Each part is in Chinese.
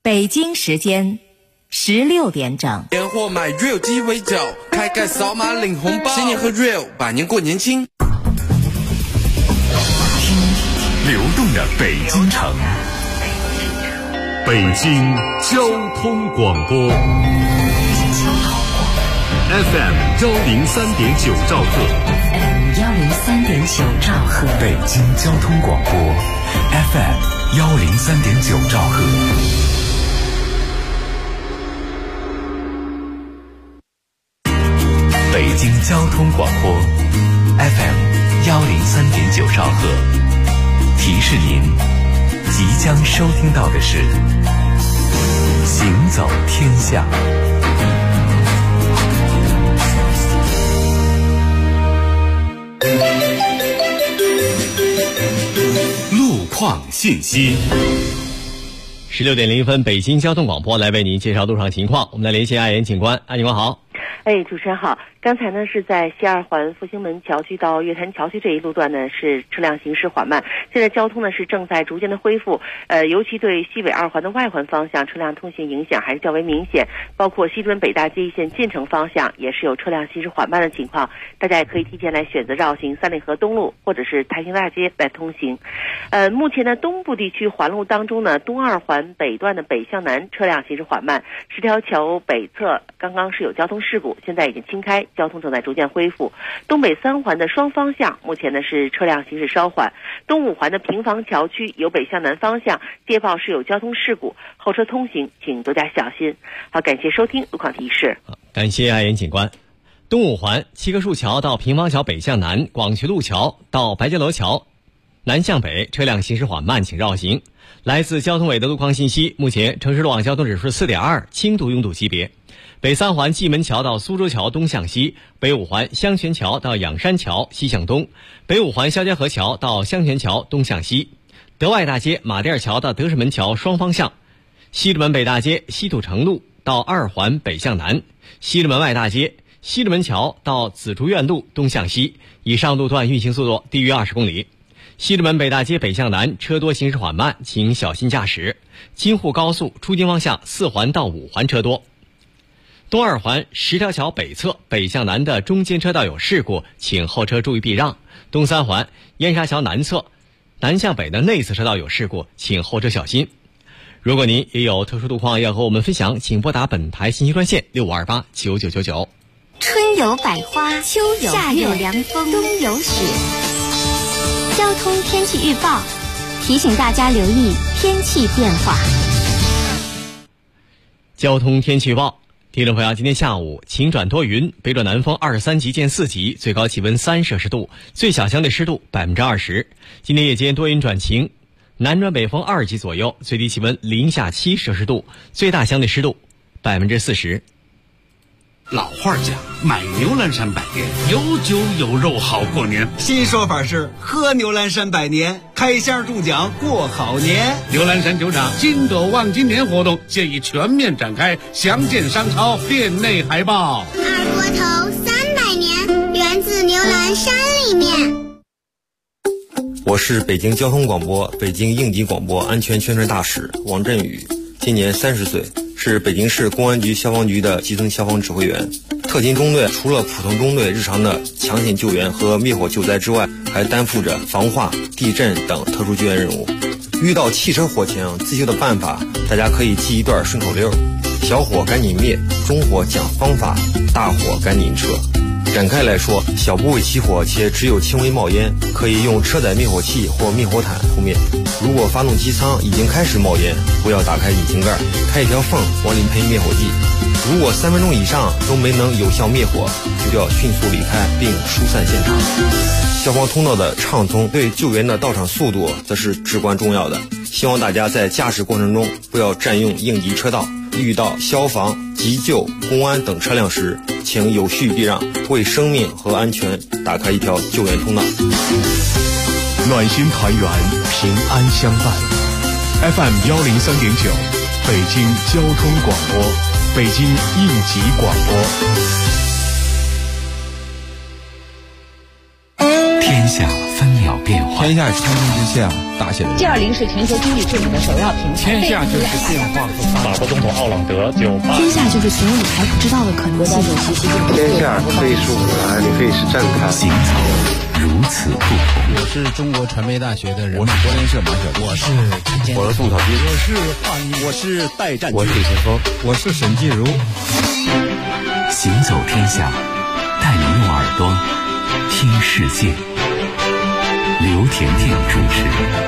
北京时间16点整。 年货买 real 鸡尾酒，开盖扫码领红包，新年喝 real， 百年过年轻。 流动的北京城，北京交通广播 FM 103.9兆赫， 103.9兆赫， 北京交通广播 FM 103.9兆赫。北京交通广播 FM 103.9兆赫，提示您即将收听到的是行走天下。路况信息。 16点0分，北京交通广播来为您介绍路上情况。我们来连线爱言警官，安警官好。 主持人好。刚才呢是在西二环复兴门桥区到月坛桥区这一路段呢是车辆行驶缓慢，现在交通呢是正在逐渐的恢复，尤其对西北二环的外环方向车辆通行影响还是较为明显，包括西直门北大街一线进城方向也是有车辆行驶缓慢的情况，大家也可以提前来选择绕行三里河东路或者是太平大街来通行。目前呢东部地区环路当中呢，东二环北段的北向南车辆行驶缓慢，十条桥北侧刚刚是有交通事故，现在已经清开，交通正在逐渐恢复。东北三环的双方向目前呢是车辆行驶稍缓，东五环的平房桥区由北向南方向接报是有交通事故，后车通行请多加小心。好，感谢收听路况提示。 感谢爱言警官。东五环七棵树桥到平房桥北向南，广渠路桥到白街楼桥南向北车辆行驶缓慢，请绕行。来自交通委的路况信息，目前城市路网交通指数 4.2， 轻度拥堵级别。北三环蓟门桥到苏州桥东向西，北五环香泉桥到仰山桥西向东，北五环肖家河桥到香泉桥东向西，德外大街马甸桥到德胜门桥双方向，西直门北大街西土城路到二环北向南，西直门外大街西直门桥到紫竹院路东向西，以上路段运行速度低于20公里。西直门北大街北向南车多行驶缓慢，请小心驾驶。京沪高速出京方向4环到5环车多。东二环十条桥北侧北向南的中间车道有事故，请后车注意避让。东三环燕沙桥南侧南向北的内侧车道有事故，请后车小心。如果您也有特殊路况要和我们分享，请拨打本台信息专线65289999。 春有百花，秋有夏有凉风，冬有雪。交通天气预报提醒大家留意天气变化。 交通天气预报，听众朋友，今天下午晴转多云，北转南风23级见4级，最高气温3摄氏度，最小相对湿度20%。今天夜间多云转晴，南转北风2级左右，最低气温零下7摄氏度，最大相对湿度40%。 老话讲，买牛栏山百年，有酒有肉好过年。 新说法是喝牛栏山百年，开箱中奖过好年。 牛栏山酒厂金斗望今年活动现已全面展开，详见商超店内海报。 二锅头300年，源自牛栏山里面。 我是北京交通广播北京应急广播安全宣传大使王振宇，今年30岁，是北京市公安局消防局的基层消防指挥员。特勤中队除了普通中队日常的抢险救援和灭火救灾之外，还担负着防化、地震等特殊救援任务。遇到汽车火情，自救的办法大家可以记一段顺口溜：小火赶紧灭，中火讲方法，大火赶紧撤。展开来说，小部位起火且只有轻微冒烟，可以用车载灭火器或灭火毯扑灭。如果发动机舱已经开始冒烟，不要打开引擎盖，开一条缝往里喷灭火剂。如果3分钟以上都没能有效灭火，就要迅速离开并疏散现场。消防通道的畅通对救援的到场速度则是至关重要的。希望大家在驾驶过程中不要占用应急车道，遇到消防、急救、公安等车辆时，请有序避让，为生命和安全打开一条救援通道。 暖心团圆，平安相伴。FM 103.9，北京交通广播，北京应急广播。天下分秒变化。 天下太平之下，大写的 G20 是全球经济治理的首要平台。 天下就是变化和发展。 法国总统奥朗德就天下就是所有你还不知道的可能性。 天下可以是舞台，也可以是站台。 行走如此不同。 我是中国传媒大学的人， 我是国联社马晓光， 我是陈建， 我是宋小军， 我是华谊， 我是戴占， 我是李晨峰， 我是沈继如。 行走天下，带你用耳朵听世界。刘甜甜主持。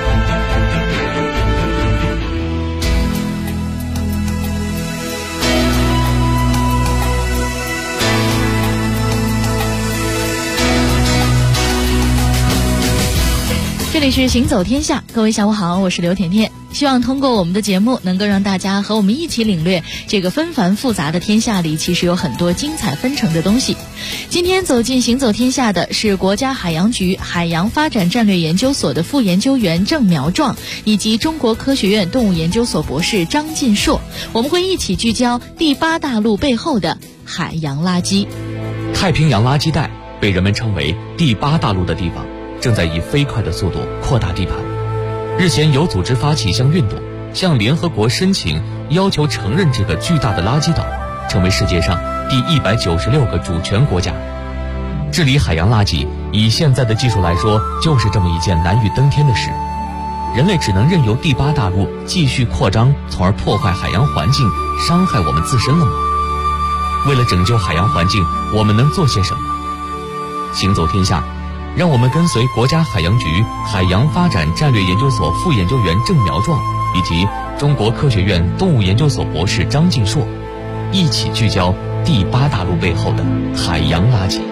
这里是行走天下，各位下午好，我是刘甜甜。希望通过我们的节目，能够让大家和我们一起领略这个纷繁复杂的天下里，其实有很多精彩纷呈的东西。今天走进行走天下的是国家海洋局海洋发展战略研究所的副研究员郑苗壮，以及中国科学院动物研究所博士张晋硕。我们会一起聚焦第8大陆背后的海洋垃圾。 太平洋垃圾带被人们称为第8大陆的地方，正在以飞快的速度扩大地盘。日前有组织发起一项运动，向联合国申请要求承认这个巨大的垃圾岛，成为世界上第196个主权国家。治理海洋垃圾，以现在的技术来说，就是这么一件难于登天的事。人类只能任由第8大陆继续扩张，从而破坏海洋环境，伤害我们自身了吗？为了拯救海洋环境，我们能做些什么？行走天下，让我们跟随国家海洋局海洋发展战略研究所副研究员郑苗壮以及中国科学院动物研究所博士张晋硕，一起聚焦第8大陆背后的海洋垃圾。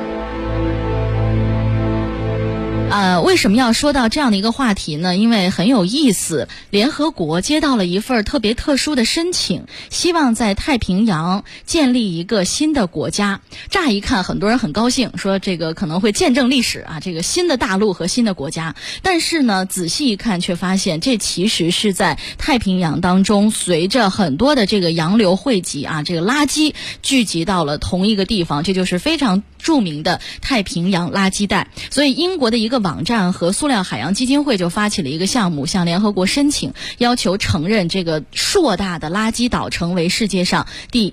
为什么要说到这样的一个话题呢？因为很有意思，联合国接到了一份特别特殊的申请，希望在太平洋建立一个新的国家。乍一看，很多人很高兴，说这个可能会见证历史啊，这个新的大陆和新的国家。但是呢，仔细一看，却发现这其实是在太平洋当中，随着很多的这个洋流汇集啊，这个垃圾聚集到了同一个地方，这就是非常著名的太平洋垃圾带。所以英国的一个网站和塑料海洋基金会就发起了一个项目，向联合国申请，要求承认这个硕大的垃圾岛成为世界上第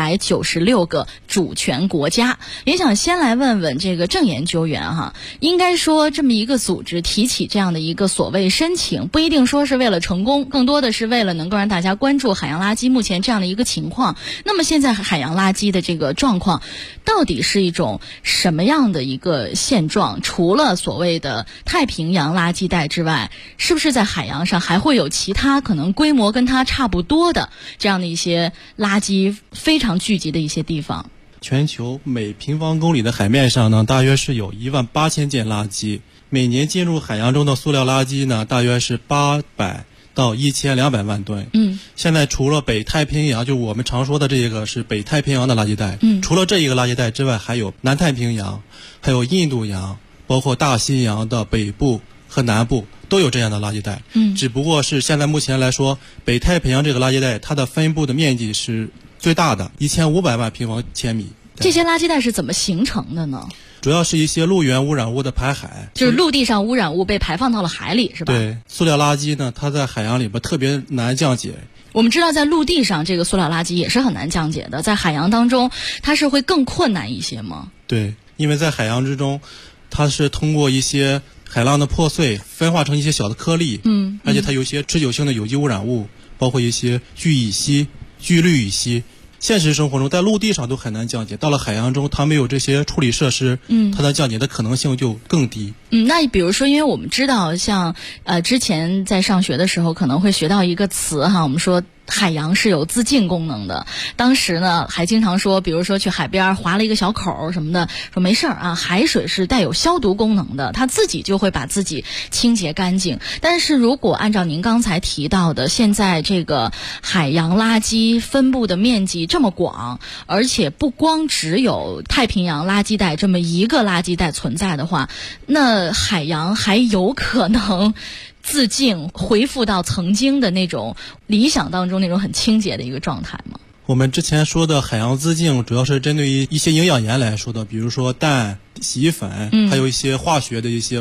196个主权国家。也想先来问问这个郑研究员哈，应该说这么一个组织提起这样的一个所谓申请，不一定说是为了成功，更多的是为了能够让大家关注海洋垃圾目前这样的一个情况。那么现在海洋垃圾的这个状况到底是一种什么样的一个现状？除了所谓的太平洋垃圾带之外，是不是在海洋上还会有其他可能规模跟它差不多的这样的一些垃圾非常聚集的一些地方？ 全球每平方公里的海面上呢，大约是有18000件垃圾。每年进入海洋中的塑料垃圾呢，大约是800到1200万吨。现在除了北太平洋，就我们常说的这个是北太平洋的垃圾带。除了这一个垃圾带之外，还有南太平洋，还有印度洋，包括大西洋的北部和南部都有这样的垃圾带。只不过是现在目前来说，北太平洋这个垃圾带它的分布的面积是最大的，1500万平方千米。 这些垃圾带是怎么形成的呢？ 主要是一些陆源污染物的排海， 就是陆地上污染物被排放到了海里，是吧？ 对，塑料垃圾呢，它在海洋里边特别难降解。 我们知道在陆地上这个塑料垃圾也是很难降解的，在海洋当中它是会更困难一些吗？ 对，因为在海洋之中，它是通过一些海浪的破碎分化成一些小的颗粒，而且它有一些持久性的有机污染物，包括一些聚乙烯、聚氯乙烯。现实生活中在陆地上都很难降解，到了海洋中它没有这些处理设施，它的降解的可能性就更低。 那比如说，因为我们知道像之前在上学的时候可能会学到一个词哈，我们说海洋是有自净功能的。当时呢还经常说，比如说去海边划了一个小口什么的，说没事儿啊，海水是带有消毒功能的，它自己就会把自己清洁干净。但是如果按照您刚才提到的，现在这个海洋垃圾分布的面积这么广，而且不光只有太平洋垃圾带这么一个垃圾带存在的话，那海洋还有可能自净恢复到曾经的那种理想当中那种很清洁的一个状态吗？ 我们之前说的海洋自净主要是针对于一些营养盐来说的，比如说氮、洗衣粉，还有一些化学的一些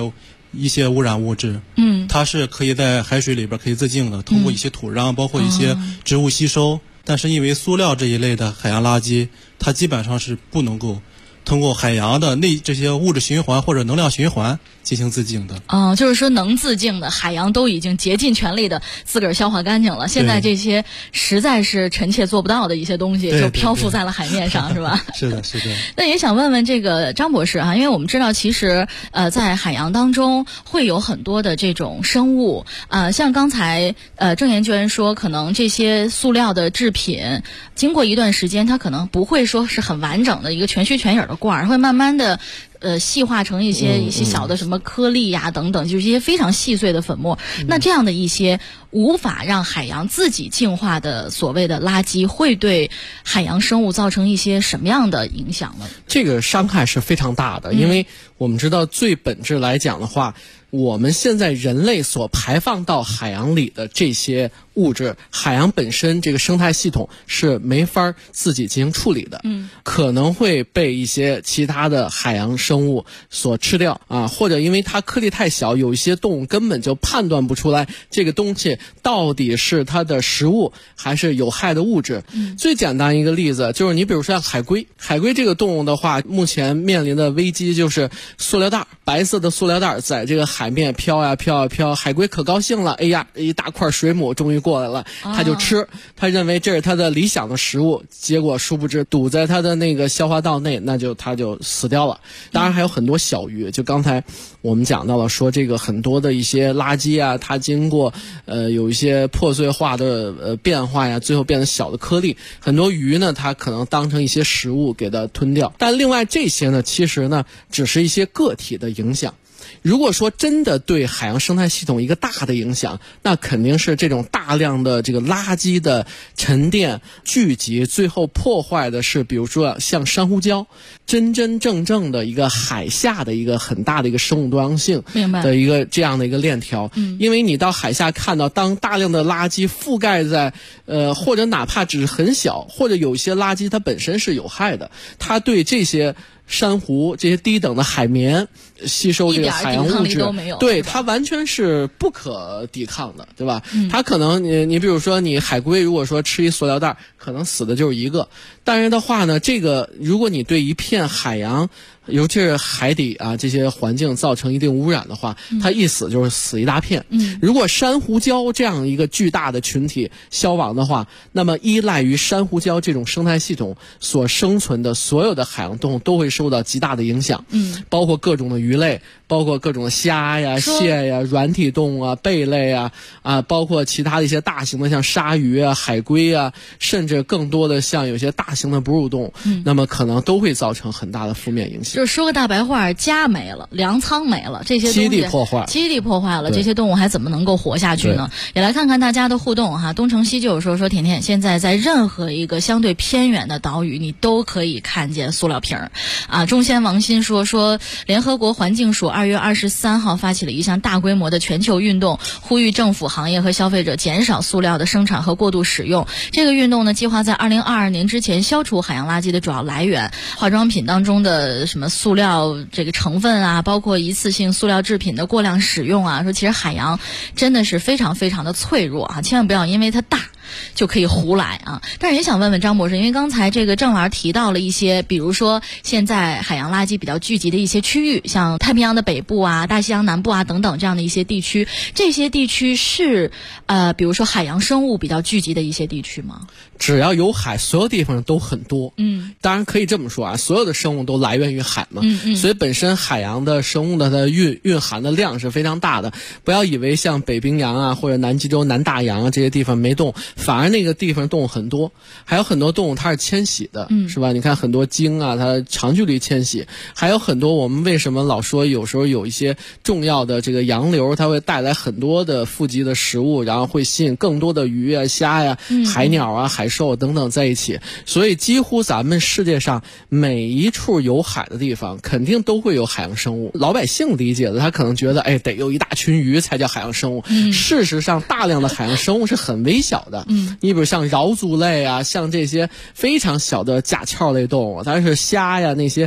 一些污染物质。它是可以在海水里边可以自净的，通过一些土壤，包括一些植物吸收。但是因为塑料这一类的海洋垃圾，它基本上是不能够通过海洋的这些物质循环或者能量循环进行自净的。 就是说能自净的海洋都已经竭尽全力的自个儿消化干净了，现在这些实在是臣妾做不到的一些东西就漂浮在了海面上，是吧？ 是的，是的。 那也想问问这个张博士啊，因为我们知道其实在海洋当中会有很多的这种生物像刚才郑研究员说，可能这些塑料的制品经过一段时间，它可能不会说是很完整的一个全虚全影的罐儿，会慢慢的细化成一些小的什么颗粒呀等等，就是一些非常细碎的粉末。那这样的一些无法让海洋自己净化的所谓的垃圾，会对海洋生物造成一些什么样的影响呢？ 这个伤害是非常大的，因为我们知道最本质来讲的话，我们现在人类所排放到海洋里的这些物质，海洋本身这个生态系统是没法自己进行处理的，可能会被一些其他的海洋生物所吃掉或者因为它颗粒太小，有一些动物根本就判断不出来这个东西到底是它的食物还是有害的物质。最简单一个例子就是你比如说像海龟这个动物的话，目前面临的危机就是塑料袋，白色的塑料袋在这个海面飘呀飘呀飘，海龟可高兴了，哎呀，一大块水母终于过来了，它就吃，它认为这是它的理想的食物，结果殊不知堵在它的那个消化道内，它就死掉了。当然还有很多小鱼，就刚才我们讲到了，说这个很多的一些垃圾啊，它经过有一些破碎化的变化呀，最后变成小的颗粒，很多鱼呢它可能当成一些食物给它吞掉。但另外这些呢，其实呢只是一些个体的影响。如果说真的对海洋生态系统一个大的影响，那肯定是这种大量的这个垃圾的沉淀聚集，最后破坏的是比如说像珊瑚礁，真真正正的一个海下的一个很大的一个生物多样性的一个这样的一个链条。因为你到海下看到，当大量的垃圾覆盖在或者哪怕只是很小，或者有一些垃圾它本身是有害的，它对这些珊瑚这些低等的海绵吸收这个海洋物质，对它完全是不可抵抗的，对吧？它可能你比如说你海龟如果说吃一塑料袋，可能死的就是一个，但是的话呢，这个如果你对一片海洋尤其是海底这些环境造成一定污染的话，它一死就是死一大片。如果珊瑚礁这样一个巨大的群体消亡的话，那么依赖于珊瑚礁这种生态系统所生存的所有的海洋动物都会受到极大的影响。包括各种的鱼类，包括各种的虾呀、蟹呀、软体动物贝类包括其他的一些大型的像鲨鱼海龟甚至更多的像有些大型的哺乳动物，那么可能都会造成很大的负面影响。 就是说个大白话，家没了，粮仓没了，这些东西基地破坏了，这些动物还怎么能够活下去呢？也来看看大家的互动东城西就有说甜甜，现在在任何一个相对偏远的岛屿，你都可以看见塑料瓶中仙王鑫说联合国环境署2月23号发起了一项大规模的全球运动，呼吁政府、行业和消费者减少塑料的生产和过度使用。这个运动呢，计划在2022年之前消除海洋垃圾的主要来源，化妆品当中的什么塑料这个成分包括一次性塑料制品的过量使用说其实海洋真的是非常非常的脆弱千万不要因为它大就可以胡来但是也想问问张博士，因为刚才这个郑老师提到了一些，比如说现在海洋垃圾比较聚集的一些区域，像太平洋的北部大西洋南部等等这样的一些地区，这些地区是比如说海洋生物比较聚集的一些地区吗？ 只要有海，所有地方都很多。当然可以这么说所有的生物都来源于海嘛。所以本身海洋的生物的它蕴含的量是非常大的。不要以为像北冰洋或者南极洲、南大洋这些地方没动，反而那个地方动物很多，还有很多动物它是迁徙的，是吧？你看很多鲸它长距离迁徙，还有很多我们为什么老说有时候有一些重要的这个洋流，它会带来很多的富集的食物，然后会吸引更多的鱼虾海鸟海兽等等在一起。所以几乎咱们世界上每一处有海的地方肯定都会有海洋生物。老百姓理解的，他可能觉得得有一大群鱼才叫海洋生物。事实上大量的海洋生物是很微小的。你比如像桡足类像这些非常小的甲壳类动物，它是虾那些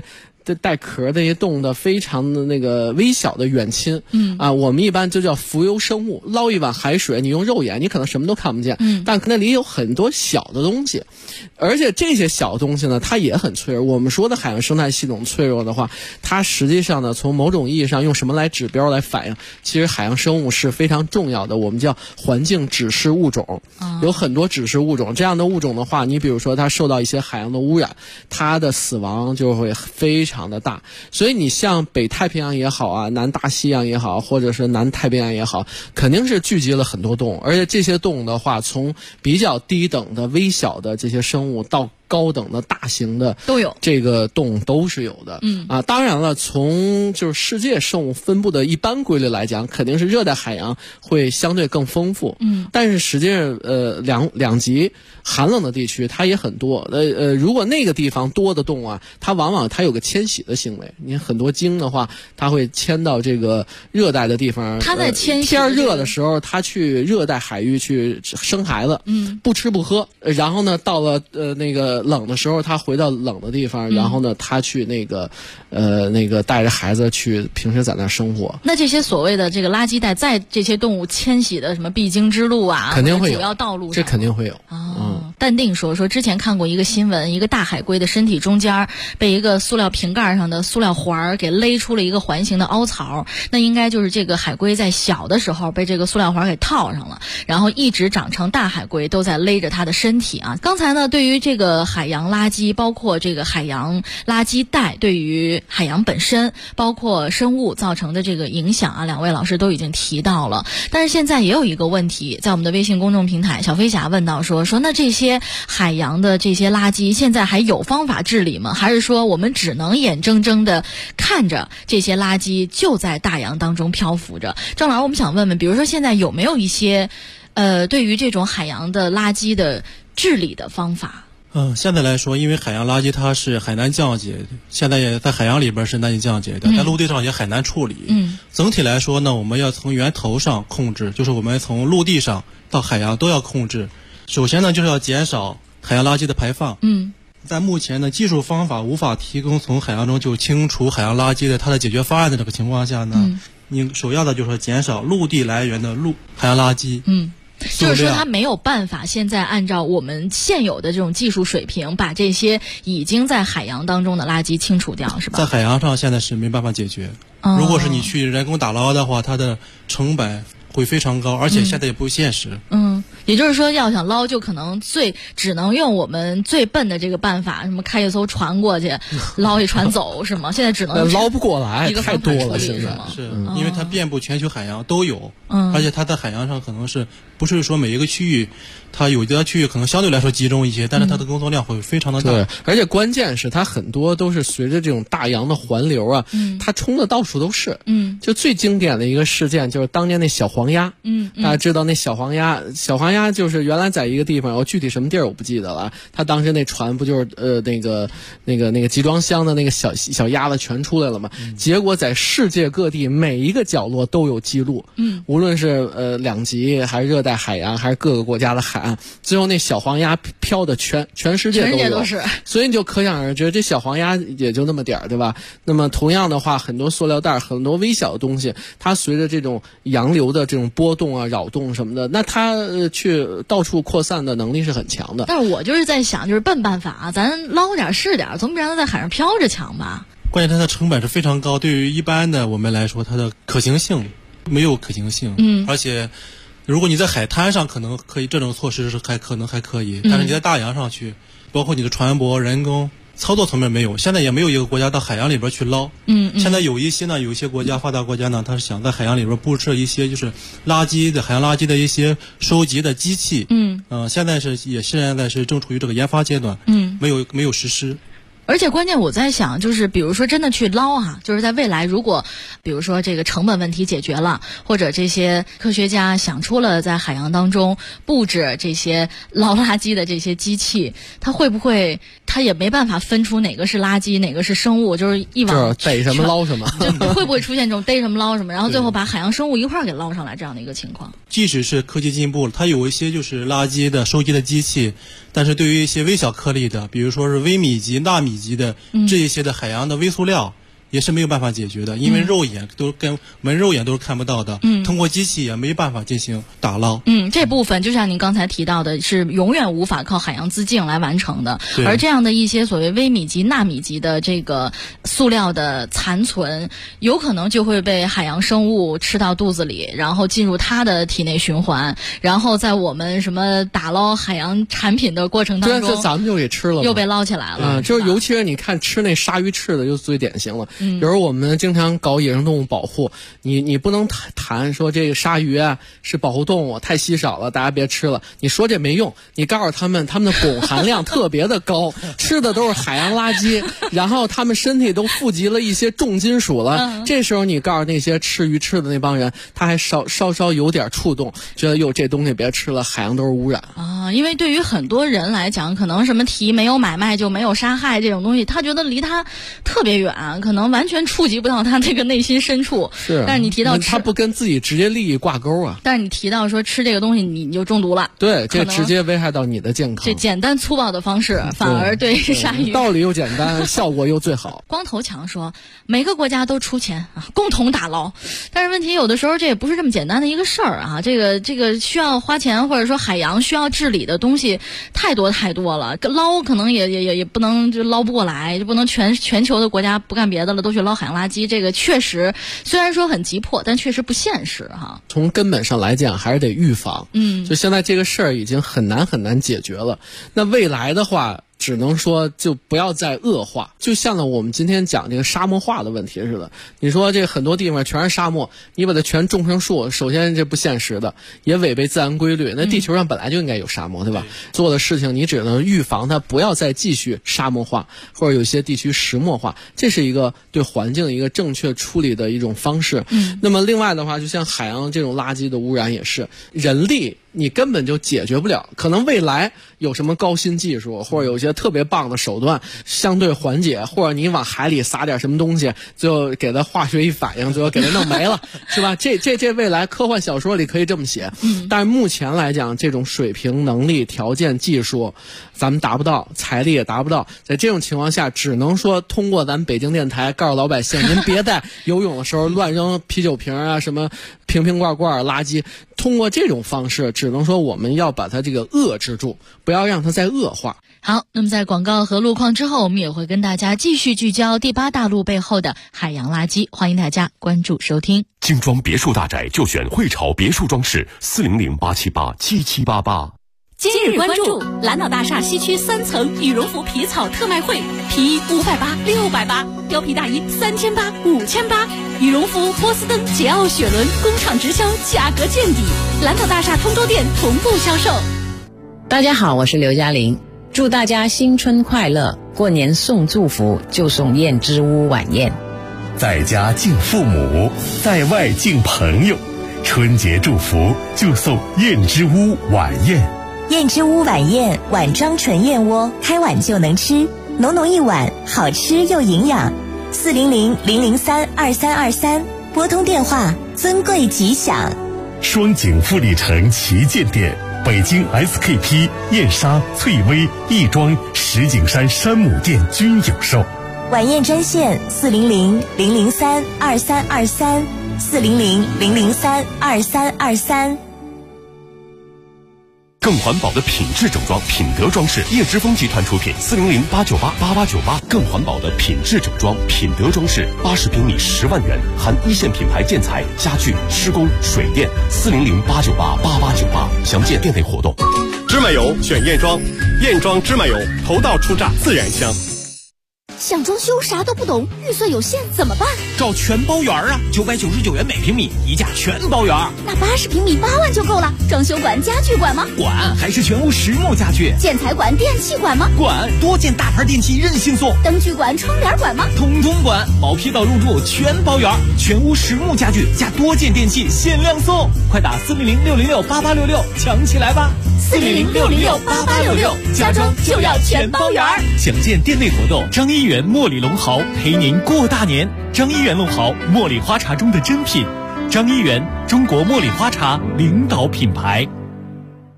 带壳的一些动物的非常的那个微小的远亲，我们一般就叫浮游生物。捞一碗海水，你用肉眼你可能什么都看不见，但那里有很多小的东西，而且这些小东西呢，它也很脆弱。我们说的海洋生态系统脆弱的话，它实际上呢，从某种意义上用什么来指标来反映？其实海洋生物是非常重要的，我们叫环境指示物种，有很多指示物种。这样的物种的话，你比如说它受到一些海洋的污染，它的死亡就会非常的大。所以你像北太平洋也好啊，南大西洋也好，或者是南太平洋也好，肯定是聚集了很多动物，而且这些动物的话，从比较低等的微小的这些生物到高等的大型的都有， 这个动物都是有的。当然了，从就是世界生物分布的一般规律来讲，肯定是热带海洋会相对更丰富。但是实际上两极寒冷的地区它也很多。如果那个地方多的动物啊，它往往它有个迁徙的行为。你很多鲸的话，它会迁到这个热带的地方。 它在迁徙天热的时候，它去热带海域去生孩子，不吃不喝。然后呢，到了那个冷的时候，他回到冷的地方，然后呢，他去那个带着孩子去平时在那生活。 那这些所谓的这个垃圾袋，在这些动物迁徙的什么必经之路啊， 肯定会有主要道路上， 这肯定会有。 淡定说之前看过一个新闻，一个大海龟的身体中间被一个塑料瓶盖上的塑料环给勒出了一个环形的凹槽，那应该就是这个海龟在小的时候被这个塑料环给套上了，然后一直长成大海龟都在勒着它的身体啊。刚才呢，对于这个海洋垃圾，包括这个海洋垃圾袋对于海洋本身包括生物造成的这个影响啊，两位老师都已经提到了。但是现在也有一个问题，在我们的微信公众平台，小飞侠问到说那这些海洋的这些垃圾现在还有方法治理吗？还是说我们只能眼睁睁的看着这些垃圾就在大洋当中漂浮着？郑老师，我们想问问，比如说现在有没有一些对于这种海洋的垃圾的治理的方法？ 现在来说，因为海洋垃圾它是海难降解，现在也在海洋里边是难以降解的，在陆地上也很难处理。整体来说呢，我们要从源头上控制，就是我们从陆地上到海洋都要控制。首先呢，就是要减少海洋垃圾的排放。在目前的技术方法无法提供从海洋中就清除海洋垃圾的它的解决方案的这个情况下呢，你首要的就是减少陆地来源的海洋垃圾。 就是说它没有办法现在按照我们现有的这种技术水平把这些已经在海洋当中的垃圾清除掉，是吧？ 在海洋上现在是没办法解决。如果是你去人工打捞的话，它的成本会非常高，而且现在也不现实。 也就是说，要想捞，就可能只能用我们最笨的这个办法，什么开一艘船过去捞一船走，是吗？现在只能捞不过来，太多了， 是吗？是因为它遍布全球海洋都有，而且它在海洋上可能是不是说每一个区域，它有的区域可能相对来说集中一些，但是它的工作量会非常的大。 对，而且关键是它很多都是随着这种大洋的环流啊，它冲的到处都是。就最经典的一个事件就是当年那小黄鸭。大家知道那小黄鸭就是原来在一个地方，具体什么地儿我不记得了。他当时那船不就是那个集装箱的那个小鸭子全出来了吗？结果在世界各地每一个角落都有记录。无论是两极还是热带海洋还是各个国家的海岸，最后那小黄鸭飘的全世界都是。所以你就可想而知，这小黄鸭也就那么点儿，对吧？那么同样的话，很多塑料袋，很多微小的东西，它随着这种洋流的这种波动啊、扰动什么的，那它去到处扩散的能力是很强的。 但是我就是在想，就是笨办法啊，咱捞点是点，总比让它在海上飘着强吧。 关键它的成本是非常高，对于一般的我们来说，它的可行性没有可行性。而且如果你在海滩上可能可以，这种措施是可能还可以，但是你在大洋上去，包括你的船舶、人工操作层面没有，现在也没有一个国家到海洋里边去捞。现在有一些国家发达国家呢，它是想在海洋里边布设一些就是海洋垃圾的一些收集的机器。现在是正处于这个研发阶段。没有实施。 而且关键我在想，就是比如说真的去捞啊，就是在未来如果比如说这个成本问题解决了，或者这些科学家想出了在海洋当中布置这些捞垃圾的这些机器，它会不会它也没办法分出哪个是垃圾哪个是生物，就是一网逮什么捞什么， 就会不会出现这种逮什么捞什么，然后最后把海洋生物一块儿给捞上来这样的一个情况？ 即使是科技进步了，它有一些就是垃圾的收集的机器，但是对于一些微小颗粒的，比如说是微米级、纳米米级的这一些的海洋的微塑料。也是没有办法解决的，因为肉眼都是看不到的，通过机器也没办法进行打捞。 这部分就像您刚才提到的，是永远无法靠海洋自净来完成的。而这样的一些所谓微米级、纳米级的这个塑料的残存，有可能就会被海洋生物吃到肚子里，然后进入它的体内循环，然后在我们什么打捞海洋产品的过程当中， 这咱们就给吃了， 又被捞起来了。 就是尤其是你看吃那鲨鱼翅的，就最典型了。比如我们经常搞野生动物保护，你不能谈说这个鲨鱼啊是保护动物太稀少了，大家别吃了。你说这没用，你告诉他们的汞含量特别的高，吃的都是海洋垃圾，然后他们身体都富集了一些重金属了。这时候你告诉那些吃鱼翅的那帮人，他还稍有点触动，觉得这东西别吃了，海洋都是污染啊。因为对于很多人来讲，可能什么题没有买卖就没有杀害这种东西，他觉得离他特别远，可能完全触及不到他这个内心深处。但是你提到他不跟自己直接利益挂钩啊。 但是你提到说吃这个东西你就中毒了， 对，这直接危害到你的健康。 这简单粗暴的方式反而对鲨鱼道理又简单，效果又最好。 光头强说每个国家都出钱啊，共同打捞。但是问题有的时候这也不是这么简单的一个事儿啊，这个需要花钱，或者说海洋需要治理的东西太多了，捞可能也不能就捞不过来，就不能全球的国家不干别的了，都去捞海洋垃圾。这个确实虽然说很急迫，但确实不现实哈。 从根本上来讲还是得预防。就现在这个事儿已经很难解决了。那未来的话只能说就不要再恶化，就像我们今天讲这个沙漠化的问题似的。你说这很多地方全是沙漠，你把它全种上树，首先这不现实的，也违背自然规律。那地球上本来就应该有沙漠，对吧？做的事情你只能预防它不要再继续沙漠化，或者有些地区石墨化，这是一个对环境一个正确处理的一种方式。那么另外的话，就像海洋这种垃圾的污染也是，人力你根本就解决不了，可能未来有什么高新技术，或者有些特别棒的手段相对缓解，或者你往海里撒点什么东西，最后给它化学一反应，最后给它弄没了，是吧？这未来科幻小说里可以这么写。但是目前来讲，这种水平、能力、条件、技术咱们达不到，财力也达不到，在这种情况下只能说通过咱们北京电台告诉老百姓，您别在游泳的时候乱扔啤酒瓶啊，什么瓶罐垃圾，通过这种方式只能说我们要把它这个遏制住，不要让它再恶化。 好，那么在广告和路况之后，我们也会跟大家继续聚焦第八大陆背后的海洋垃圾，欢迎大家关注收听。 精装别墅大宅就选汇潮别墅装饰，400-878-7788。 今日关注蓝岛大厦西区3层羽绒服皮草特卖会，皮衣580、680，貂皮大衣3800、5800，羽绒服、波司登、捷奥雪伦工厂直销，价格见底，蓝岛大厦通州店同步销售。 大家好，我是刘嘉玲，祝大家新春快乐，过年送祝福就送燕之屋晚宴。 在家敬父母，在外敬朋友，春节祝福就送燕之屋晚宴。 燕之屋晚宴，碗装纯燕窝，开碗就能吃，浓浓一碗，好吃又营养。400-003-2323，拨通电话，尊贵吉祥。 双井富力城旗舰店，北京 SKP、燕莎、翠微、亦庄、石景山山姆店均有售。 晚宴专线400-003-2323，400-003-2323。 更环保的品质整装，品德装饰，叶之峰集团出品，400-898-8898。更环保的品质整装，品德装饰，80平米10万元，含一线品牌建材、家具、施工、水电。400-898-8898，详见店内活动。 芝麻油选燕庄，燕庄芝麻油，头道出榨，自然香。 想装修啥都不懂，预算有限怎么办？ 找全包园啊，999元每平米，一价全包园。 那80平米8万就够了。装修馆、家具馆吗？ 管，还是全屋实木家具。 建材馆、电器馆吗？ 管，多件大牌电器任性送。 灯具馆、窗帘馆吗？ 统统管，毛坯到入住全包园，全屋实木家具加多件电器限量送，快打400-606-8866抢起来吧 ！400-606-8866，家装就要全包园。 详见店内活动。张一元茉莉龙豪陪您过大年。张一元龙豪，茉莉花茶中的珍品。张一元，中国茉莉花茶领导品牌。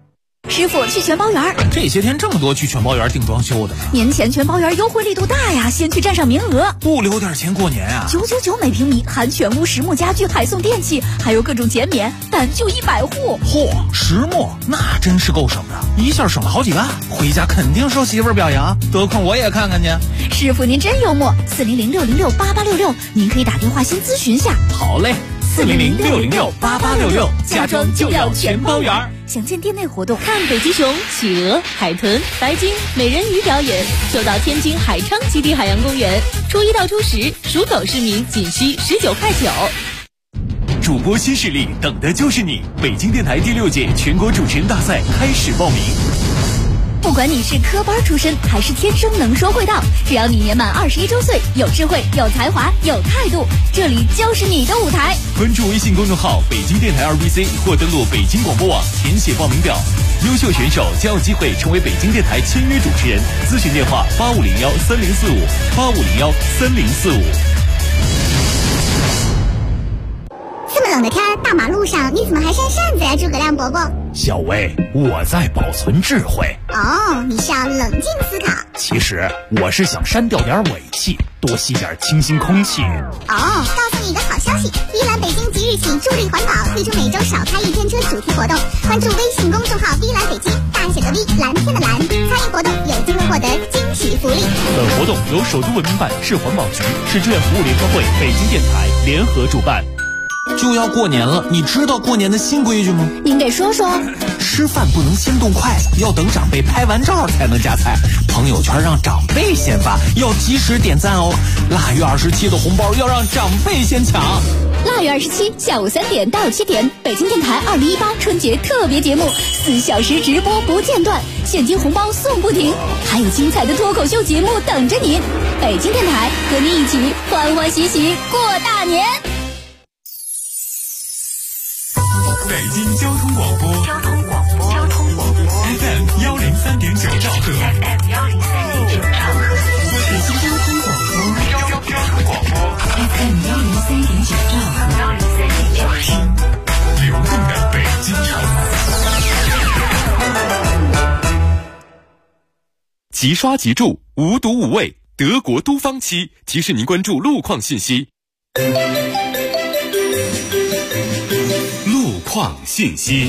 师傅，去全包园。 这些天这么多去全包园订装修的呢？ 年前全包园优惠力度大呀，先去占上名额。 不留点钱过年啊 ？999每平米，含全屋实木家具，还送电器，还有各种减免，但就100户。 嚯，实木那真是够省的，一下省了好几万，回家肯定受媳妇儿表扬，得空我也看看去。 师傅您真幽默，400-606-8866，您可以打电话先咨询下。 好嘞，400-606-8866，家装就要全包园。 详见店内活动。 看北极熊、企鹅、海豚、白鲸、美人鱼表演，就到天津海昌基地海洋公园。初1到初10，属狗市民仅需19.9块。 主播新势力，等的就是你！北京电台第6届全国主持人大赛开始报名。 不管你是科班出身还是天生能说会道，只要你年满21周岁，有智慧、有才华、有态度，这里就是你的舞台。 关注微信公众号北京电台2BC 或登录北京广播网填写报名表，优秀选手将有机会成为北京电台签约主持人。咨询电话8501-3045，8501-3045。 这么冷的天，大马路上你怎么还扇扇子呀，诸葛亮伯伯？ 小薇，我在保存智慧。 哦，你是要冷静思考。 其实我是想删掉点尾气，多吸点清新空气。 哦，告诉你一个好消息，依兰北京即日起助力环保，推出每周少开1天车主题活动。关注微信公众号 V 蓝北京，大写的 V， 蓝天的蓝，参与活动有机会获得惊喜福利。 本活动由首都文明办、市环保局、市志愿服务联合会、北京电台联合主办。就要过年了，你知道过年的新规矩吗？ 您给说说。 吃饭不能先动筷子，要等长辈拍完照才能夹菜。朋友圈让长辈先发，要及时点赞哦。腊月27的红包要让长辈先抢。 腊月27下午3点到7点，北京电台2018春节特别节目，4小时直播不间断，现金红包送不停，还有精彩的脱口秀节目等着您。北京电台和你一起欢欢喜喜过大年。 北京交通广播，FM 103.9兆赫，北京交通广播，FM 103.9兆赫，流动的北京城。即刷即住，无毒无味，德国都方漆提示您关注路况信息。况信息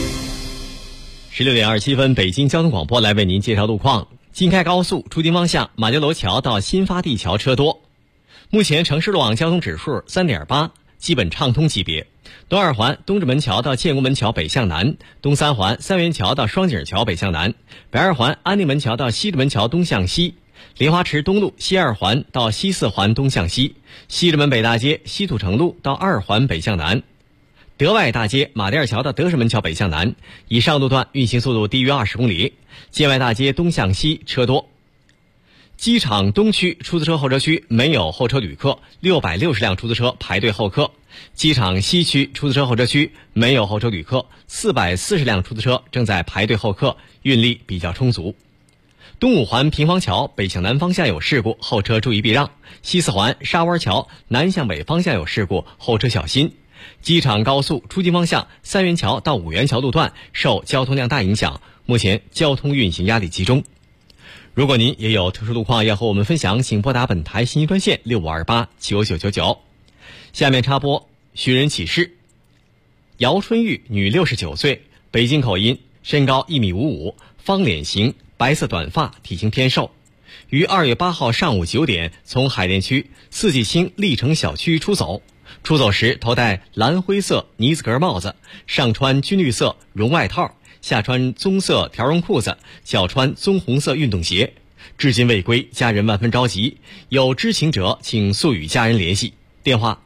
16点27分，北京交通广播来为您介绍路况。京开高速出京方向马家楼桥到新发地桥车多，目前城市路网交通指数 3.8， 基本畅通级别。东二环东直门桥到建国门桥北向南，东三环三元桥到双井桥北向南，北二环安定门桥到西直门桥东向西，莲花池东路西二环到西四环东向西，西直门北大街西土城路到二环北向南，德外大街马甸桥到德胜门桥北向南，以上路段运行速度低于20公里。建外大街东向西车多。机场东区出租车候车区没有候车旅客，660辆出租车排队候客。机场西区出租车候车区没有候车旅客，440辆出租车正在排队候客，运力比较充足。东五环平房桥北向南方向有事故，后车注意避让。西四环沙湾桥南向北方向有事故，后车小心。机场高速出京方向三元桥到五元桥路段受交通量大影响，目前交通运行压力集中。如果您也有特殊路况要和我们分享，请拨打本台信息专线65289999。下面插播寻人启事。姚春玉，女，69岁，北京口音，身高1.55米，方脸型，白色短发，体型偏瘦。于2月8号上午9点从海淀区四季青历城小区出走。出走时头戴蓝灰色呢子格帽子，上穿军绿色绒外套，下穿棕色条绒裤子，脚穿棕红色运动鞋。至今未归，家人万分着急，有知情者请速与家人联系。电话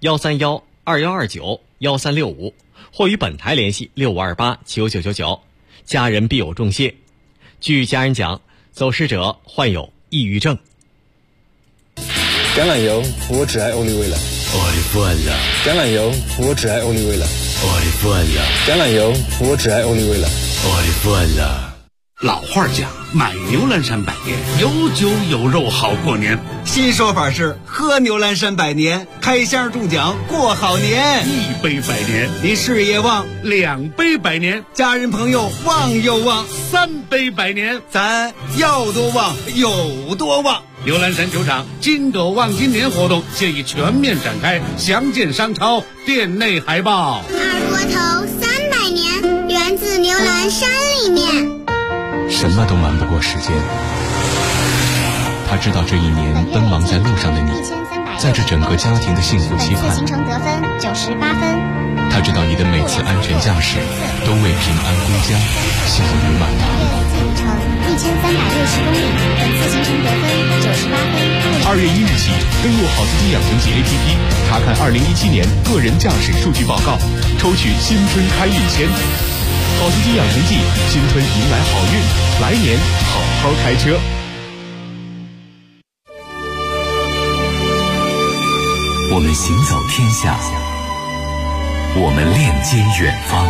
131-2129-1365，或与本台联系65289999，家人必有重谢。据家人讲，走失者患有抑郁症。 橄榄油，我只爱欧丽味了。橄榄油，我只爱欧丽味了。橄榄油，我只爱欧丽味了。 老话讲，买牛栏山百年，有酒有肉好过年。 新说法是喝牛栏山百年，开箱中奖过好年。 一杯百年， 你事业旺； 2杯百年， 家人朋友旺又旺 ；3杯百年， 咱要多旺有多旺。 牛栏山球场金狗旺今年活动现已全面展开，详见商超店内海报。 二锅头300年，源自牛栏山里面。 什么都瞒不过时间，他知道这一年奔忙在路上的你，在这整个家庭的幸福期盼。 行程得分98分。 他知道你的每次安全驾驶都为平安归家幸福满堂。 累计里程1360公里，本次行程得分98分。 2月1日起，登录好司机养成记 APP， 查看2017年个人驾驶数据报告，抽取新春开运签。好司机养成记，新春迎来好运，来年好好开车。 我们行走天下，我们链接远方。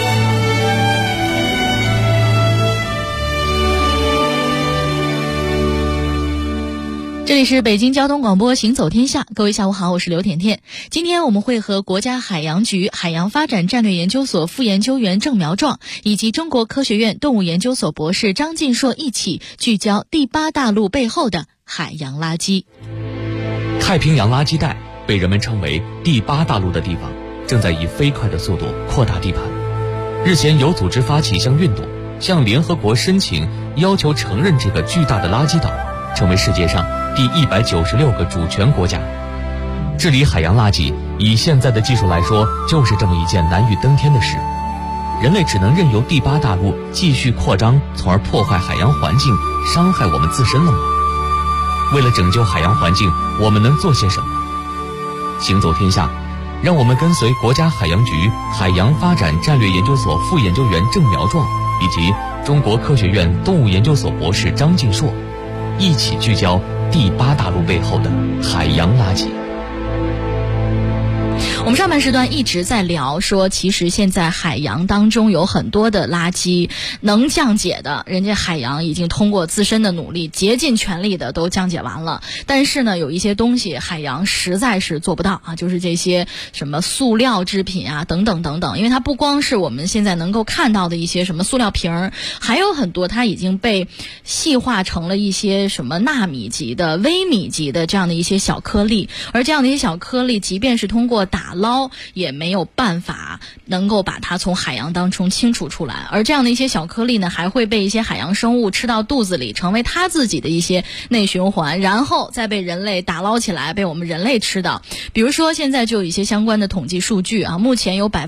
这里是北京交通广播行走天下，各位下午好，我是刘甜甜。今天我们会和国家海洋局海洋发展战略研究所副研究员郑苗壮以及中国科学院动物研究所博士张晋硕一起聚焦第8大陆背后的海洋垃圾。 太平洋垃圾带被人们称为第8大陆的地方，正在以飞快的速度扩大地盘。日前有组织发起一项运动，向联合国申请，要求承认这个巨大的垃圾岛成为世界上第196个主权国家。治理海洋垃圾，以现在的技术来说，就是这么一件难于登天的事。人类只能任由第8大陆继续扩张，从而破坏海洋环境，伤害我们自身了吗？为了拯救海洋环境，我们能做些什么？行走天下，让我们跟随国家海洋局海洋发展战略研究所副研究员郑苗壮以及中国科学院动物研究所博士张晋硕，一起聚焦第8大陆背后的海洋垃圾。 我们上半时段一直在聊说，其实现在海洋当中有很多的垃圾能降解的，人家海洋已经通过自身的努力竭尽全力的都降解完了。但是呢，有一些东西海洋实在是做不到啊，就是这些什么塑料制品啊等等等等，因为它不光是我们现在能够看到的一些什么塑料瓶，还有很多它已经被细化成了一些什么纳米级的、微米级的这样的一些小颗粒，而这样的一些小颗粒，即便是通过打捞也没有办法能够把它从海洋当中清除出来，而这样的一些小颗粒呢，还会被一些海洋生物吃到肚子里，成为它自己的一些内循环，然后再被人类打捞起来，被我们人类吃到。比如说现在就有一些相关的统计数据啊，目前有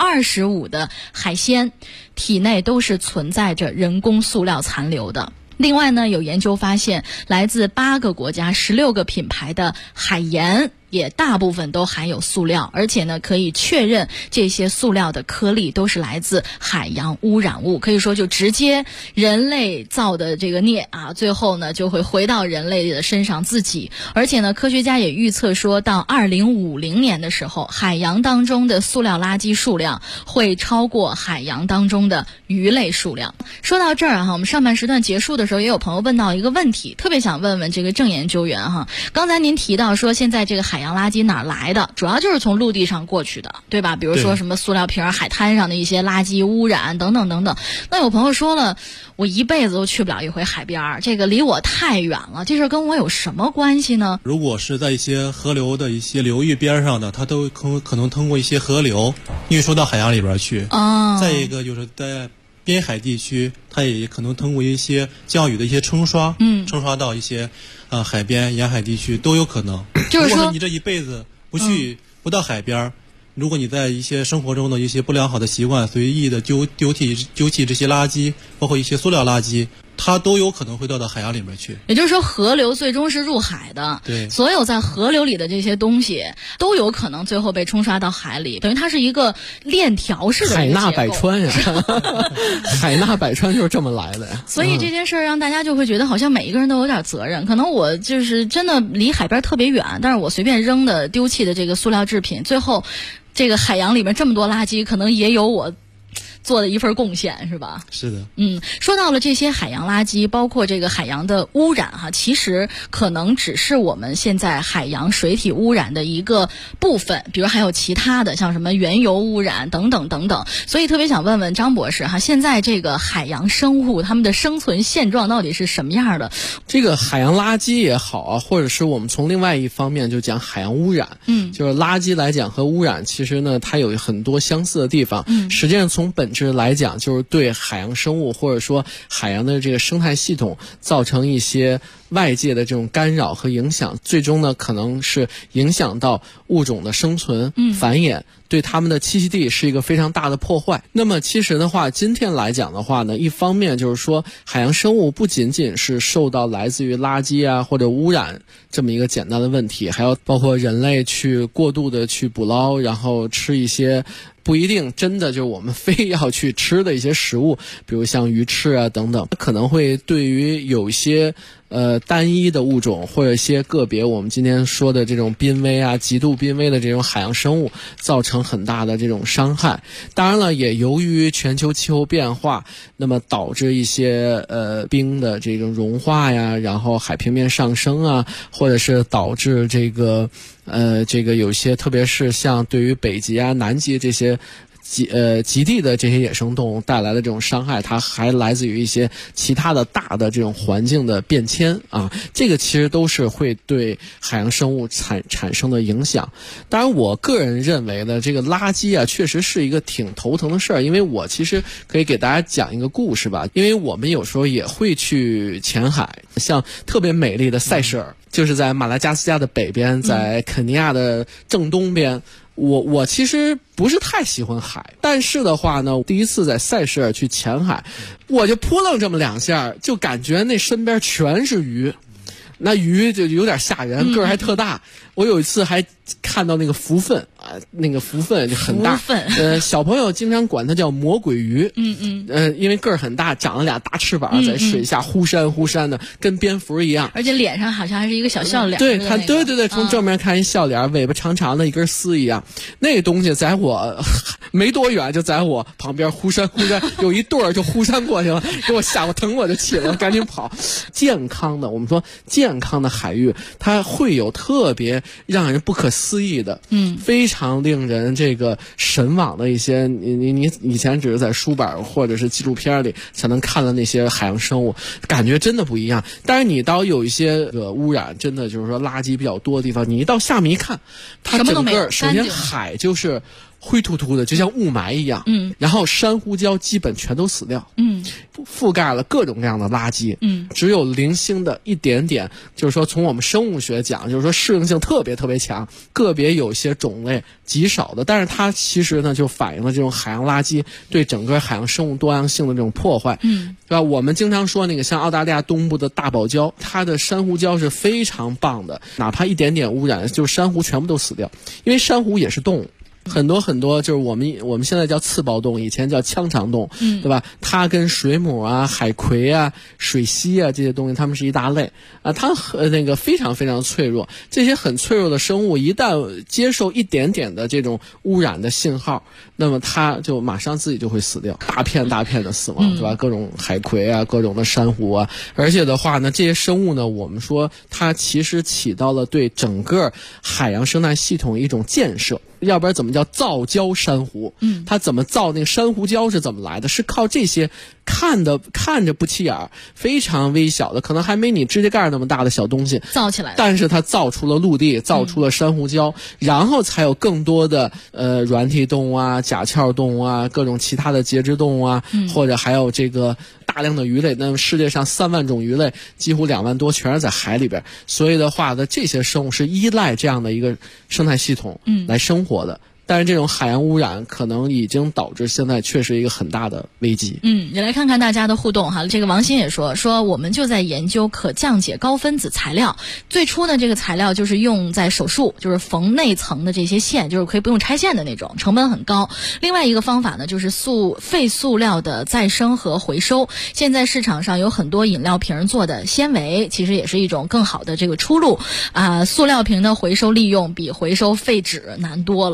25%的海鲜体内都是存在着人工塑料残留的。另外呢，有研究发现，来自8个国家16个品牌的海盐也大部分都含有塑料，而且呢，可以确认这些塑料的颗粒都是来自海洋污染物，可以说就直接人类造的这个孽啊，最后呢就会回到人类的身上自己。而且呢，科学家也预测说，到2050年的时候，海洋当中的塑料垃圾数量会超过海洋当中的鱼类数量。说到这儿哈，我们上半时段结束的时候，也有朋友问到一个问题，特别想问问这个郑研究员哈。刚才您提到说，现在这个海洋垃圾哪儿来的？主要就是从陆地上过去的，对吧？比如说什么塑料瓶、海滩上的一些垃圾污染等等等等。那有朋友说了，我一辈子都去不了一回海边，这个离我太远了，这事跟我有什么关系呢？ 如果是在一些河流的一些流域边上的，它都可能通过一些河流运输到海洋里边去。再一个就是在边海地区，它也可能通过一些降雨的一些冲刷，冲刷到一些海边沿海地区都有可能。 就是说如果你这一辈子不到海边，如果你在一些生活中的一些不良好的习惯，随意的丢弃这些垃圾，包括一些塑料垃圾，它都有可能会掉到海洋里面去。 也就是说，河流最终是入海的， 对， 所有在河流里的这些东西都有可能最后被冲刷到海里，等于它是一个链条式的海纳百川呀，海纳百川就是这么来的呀。 所以这件事儿让大家就会觉得，好像每一个人都有点责任。可能我就是真的离海边特别远，但是我随便扔的丢弃的这个塑料制品，最后这个海洋里面这么多垃圾，可能也有我做的一份贡献，是吧？ 是的。 说到了这些海洋垃圾，包括这个海洋的污染哈，其实可能只是我们现在海洋水体污染的一个部分，比如还有其他的，像什么原油污染等等等等。所以特别想问问张博士哈，现在这个海洋生物它们的生存现状到底是什么样的？ 这个海洋垃圾也好啊，或者是我们从另外一方面就讲海洋污染，就是垃圾来讲和污染，其实呢它有很多相似的地方。实际上从本质来讲，就是对海洋生物或者说海洋的这个生态系统造成一些外界的这种干扰和影响，最终呢可能是影响到物种的生存、繁衍，对它们的栖息地是一个非常大的破坏。那么其实的话，今天来讲的话呢，一方面就是说海洋生物不仅仅是受到来自于垃圾啊或者污染这么一个简单的问题，还要包括人类去过度的去捕捞，然后吃一些不一定真的就是我们非要去吃的一些食物，比如像鱼翅啊等等，可能会对于有一些单一的物种或者一些个别我们今天说的这种濒危啊极度濒危的这种海洋生物造成很大的这种伤害。当然了，也由于全球气候变化，那么导致一些冰的这种融化呀，然后海平面上升啊，或者是导致这个有些特别是像对于北极啊南极这些极地的这些野生动物带来的这种伤害，它还来自于一些其他的大的这种环境的变迁啊，这个其实都是会对海洋生物产生的影响。当然我个人认为呢，这个垃圾啊确实是一个挺头疼的事儿，因为我其实可以给大家讲一个故事吧，因为我们有时候也会去浅海，像特别美丽的塞舌尔，就是在马达加斯加的北边，在肯尼亚的正东边。我其实不是太喜欢海，但是的话呢，第一次在塞舌尔去浅海，我就扑棱这么2下，就感觉那身边全是鱼，那鱼就有点吓人，个儿还特大。我有一次还看到那个浮粪啊，那个浮粪就很大，小朋友经常管它叫魔鬼鱼，因为个儿很大，长了俩大翅膀，在水下忽闪忽闪的，跟蝙蝠一样， 而且脸上好像还是一个小笑脸。 对，看，对，从正面看一笑脸，尾巴长长的，一根丝一样。那个东西在我没多远，就在我旁边忽闪忽闪，有一对儿就忽闪过去了，给我吓我疼我就起了，赶紧跑。健康的，我们说健康的海域，它会有特别让人不可思议的，非常令人这个神往的一些，你以前只是在书本或者是纪录片里才能看到那些海洋生物，感觉真的不一样。但是你到有一些污染，真的就是说垃圾比较多的地方，你一到下面一看，它整个首先海就是灰秃秃的，就像雾霾一样，然后珊瑚礁基本全都死掉，覆盖了各种各样的垃圾，只有零星的一点点，就是说从我们生物学讲，就是说适应性特别特别强，个别有些种类极少的，但是它其实呢就反映了这种海洋垃圾对整个海洋生物多样性的这种破坏，对吧？我们经常说那个像澳大利亚东部的大堡礁，它的珊瑚礁是非常棒的，哪怕一点点污染，就是珊瑚全部都死掉，因为珊瑚也是动物。很多就是我们现在叫刺胞动物，以前叫腔肠动物，对吧？它跟水母啊、海葵啊、水螅啊这些东西，它们是一大类啊。它那个非常非常脆弱，这些很脆弱的生物一旦接受一点点的这种污染的信号，那么它就马上自己就会死掉，大片大片的死亡，对吧？各种海葵啊，各种的珊瑚啊，而且的话呢，这些生物呢，我们说它其实起到了对整个海洋生态系统一种建设。要不然怎么叫造礁珊瑚？它怎么造那个珊瑚礁是怎么来的？是靠这些看着不起眼，非常微小的，可能还没你指甲盖那么大的小东西造起来的。 但是它造出了陆地，造出了珊瑚礁，然后才有更多的软体动物啊、甲壳动物啊、各种其他的节肢动物啊，或者还有这个大量的鱼类。那么世界上3万种鱼类，几乎2万多全是在海里边。所以的话呢，这些生物是依赖这样的一个生态系统来生活的。但是这种海洋污染可能已经导致现在确实一个很大的危机。 也来看看大家的互动哈。这个王鑫也说我们就在研究可降解高分子材料。最初呢，这个材料就是用在手术，就是缝内层的这些线，就是可以不用拆线的那种，成本很高。另外一个方法呢，就是废塑料的再生和回收。现在市场上有很多饮料瓶做的纤维，其实也是一种更好的这个出路啊。塑料瓶的回收利用比回收废纸难多了，这还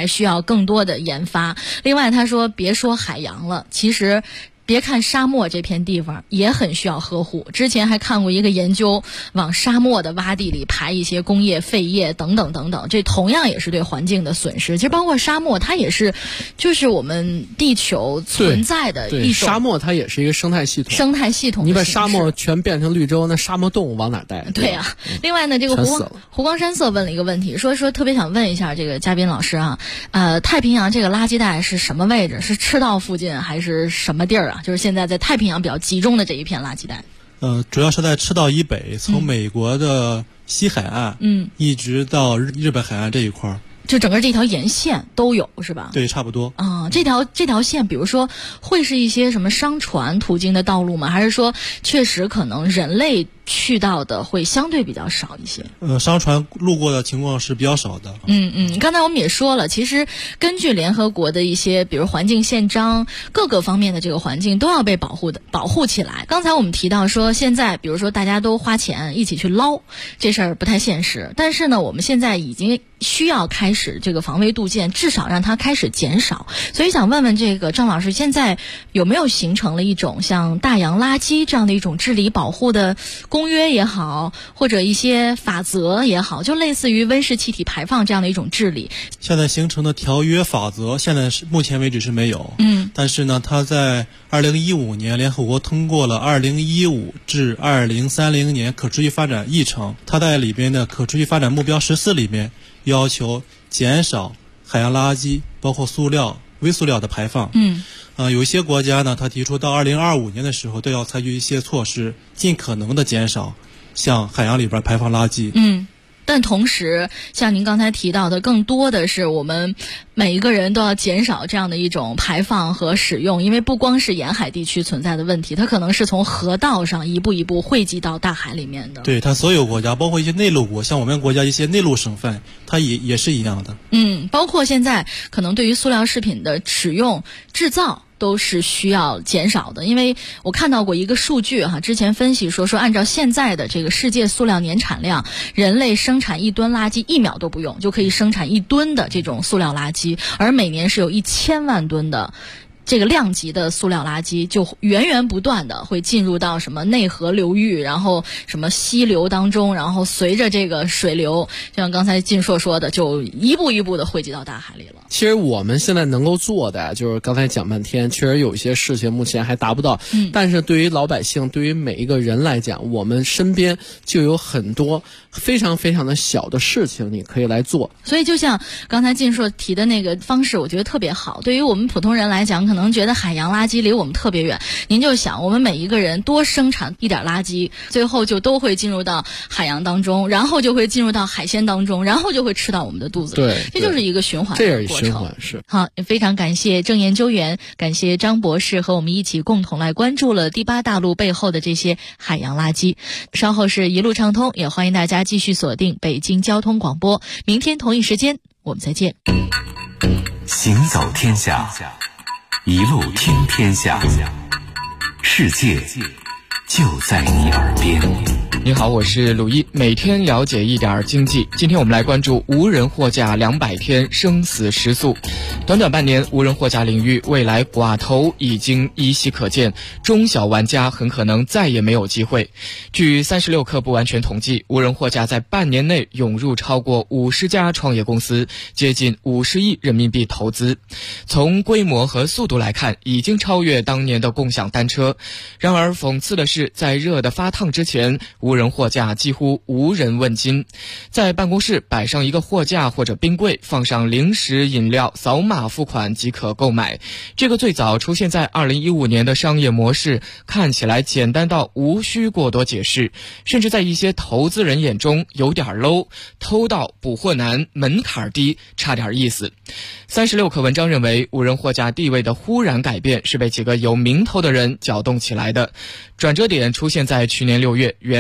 还需要更多的研发。另外他说别说海洋了，其实别看沙漠这片地方也很需要呵护。之前还看过一个研究，往沙漠的洼地里排一些工业废液等等等等，这同样也是对环境的损失。其实包括沙漠，它也是就是我们地球存在的一种， 沙漠它也是一个生态系统。 生态系统， 你把沙漠全变成绿洲，那沙漠动物往哪带？ 对啊。另外呢，这个湖光山色问了一个问题，说特别想问一下这个嘉宾老师啊，太平洋这个垃圾带是什么位置？是赤道附近还是什么地儿啊？就是现在在太平洋比较集中的这一片垃圾带。 主要是在赤道以北，从美国的西海岸，一直到日本海岸这一块儿。 就整个这条沿线都有是吧？ 对，差不多。 这条线，比如说会是一些什么商船途经的道路吗？还是说确实可能人类去到的会相对比较少一些？ 商船路过的情况是比较少的。 刚才我们也说了，其实根据联合国的一些，比如环境宪章，各个方面的这个环境都要被保护起来。刚才我们提到说，现在比如说大家都花钱一起去捞，这事儿不太现实。但是呢，我们现在已经需要开始这个防微杜渐，至少让它开始减少。所以想问问这个郑老师，现在有没有形成了一种像大洋垃圾这样的一种治理保护的公约也好，或者一些法则也好，就类似于温室气体排放这样的一种治理？ 现在形成的条约法则，现在目前为止是没有。但是呢，它在2015年联合国通过了2015至2030年可持续发展议程，它在里边的可持续发展目标14里面要求减少海洋垃圾，包括塑料、微塑料的排放。有一些国家呢，它提出到2025年的时候都要采取一些措施，尽可能的减少向海洋里边排放垃圾。 但同时像您刚才提到的，更多的是我们每一个人都要减少这样的一种排放和使用，因为不光是沿海地区存在的问题，它可能是从河道上一步一步汇集到大海里面的。 对，它所有国家，包括一些内陆国，像我们国家一些内陆省份，它也是一样的。 包括现在可能对于塑料制品的使用、制造都是需要减少的。因为我看到过一个数据之前分析说按照现在的这个世界塑料年产量，人类生产1吨垃圾1秒都不用就可以生产1吨的这种塑料垃圾，而每年是有1000万吨的这个量级的塑料垃圾就源源不断的会进入到什么内河流域，然后什么溪流当中，然后随着这个水流，就像刚才靳硕说的，就一步一步的汇集到大海里了。 其实我们现在能够做的就是刚才讲半天，确实有一些事情目前还达不到。但是对于老百姓，对于每一个人来讲，我们身边就有很多非常非常的小的事情你可以来做。 所以就像刚才靳硕提的那个方式，我觉得特别好。对于我们普通人来讲，可能觉得海洋垃圾离我们特别远，您就想我们每一个人多生产一点垃圾，最后就都会进入到海洋当中，然后就会进入到海鲜当中，然后就会吃到我们的肚子里。 对， 这就是一个循环的过程。 这也是循环。是好，也非常感谢郑研究员，感谢张博士和我们一起共同来关注了第8大陆背后的这些海洋垃圾。稍后是一路畅通，也欢迎大家继续锁定北京交通广播，明天同一时间我们再见。 行走天下，一路听天下，世界就在你耳边。 你好，我是鲁一，每天了解一点经济。今天我们来关注无人货架200天生死时速。短短半年，无人货架领域未来寡头已经依稀可见，中小玩家很可能再也没有机会。据36氪不完全统计，无人货架在半年内涌入超过50家创业公司，接近50亿人民币投资。从规模和速度来看，已经超越当年的共享单车。然而讽刺的是，在热得发烫之前，无人货架几乎无人问津。在办公室摆上一个货架或者冰柜，放上零食饮料，扫码付款即可购买。这个最早出现在2015年的商业模式，看起来简单到无需过多解释，甚至在一些投资人眼中有点 low， 偷盗捕获难，门槛低，差点意思。36氪文章认为，无人货架地位的忽然改变是被几个有名头的人搅动起来的。转折点出现在去年6月，原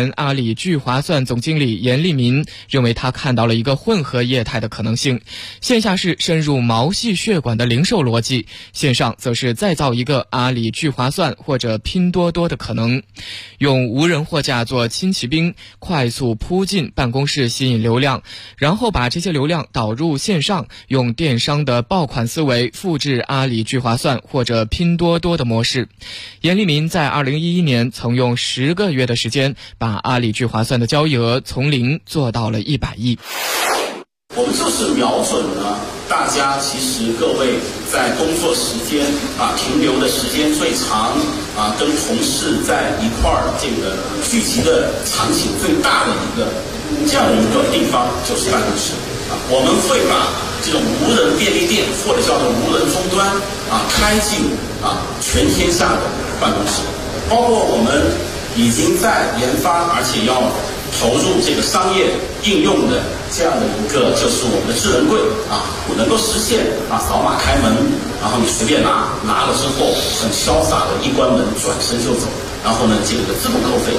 前阿里聚划算总经理严立民认为，他看到了一个混合业态的可能性。线下是深入毛细血管的零售逻辑，线上则是再造一个阿里聚划算或者拼多多的可能。用无人货架做轻骑兵，快速扑进办公室吸引流量，然后把这些流量导入线上，用电商的爆款思维复制阿里聚划算或者拼多多的模式。严立民在2011年曾用10个月的时间，把阿里聚划算的交易额从0做到了100亿。 我们就是瞄准了大家其实各位在工作时间停留的时间最长跟同事在一块儿这个聚集的场景最大的一个这样的一个地方，就是办公室我们会把这种无人便利店或者叫做无人终端开进全天下的办公室，包括我们已经在研发，而且要投入这个商业应用的这样的一个，就是我们的智能柜能够实现扫码开门，然后你随便拿了之后很潇洒的一关门转身就走，然后呢这个自动扣费。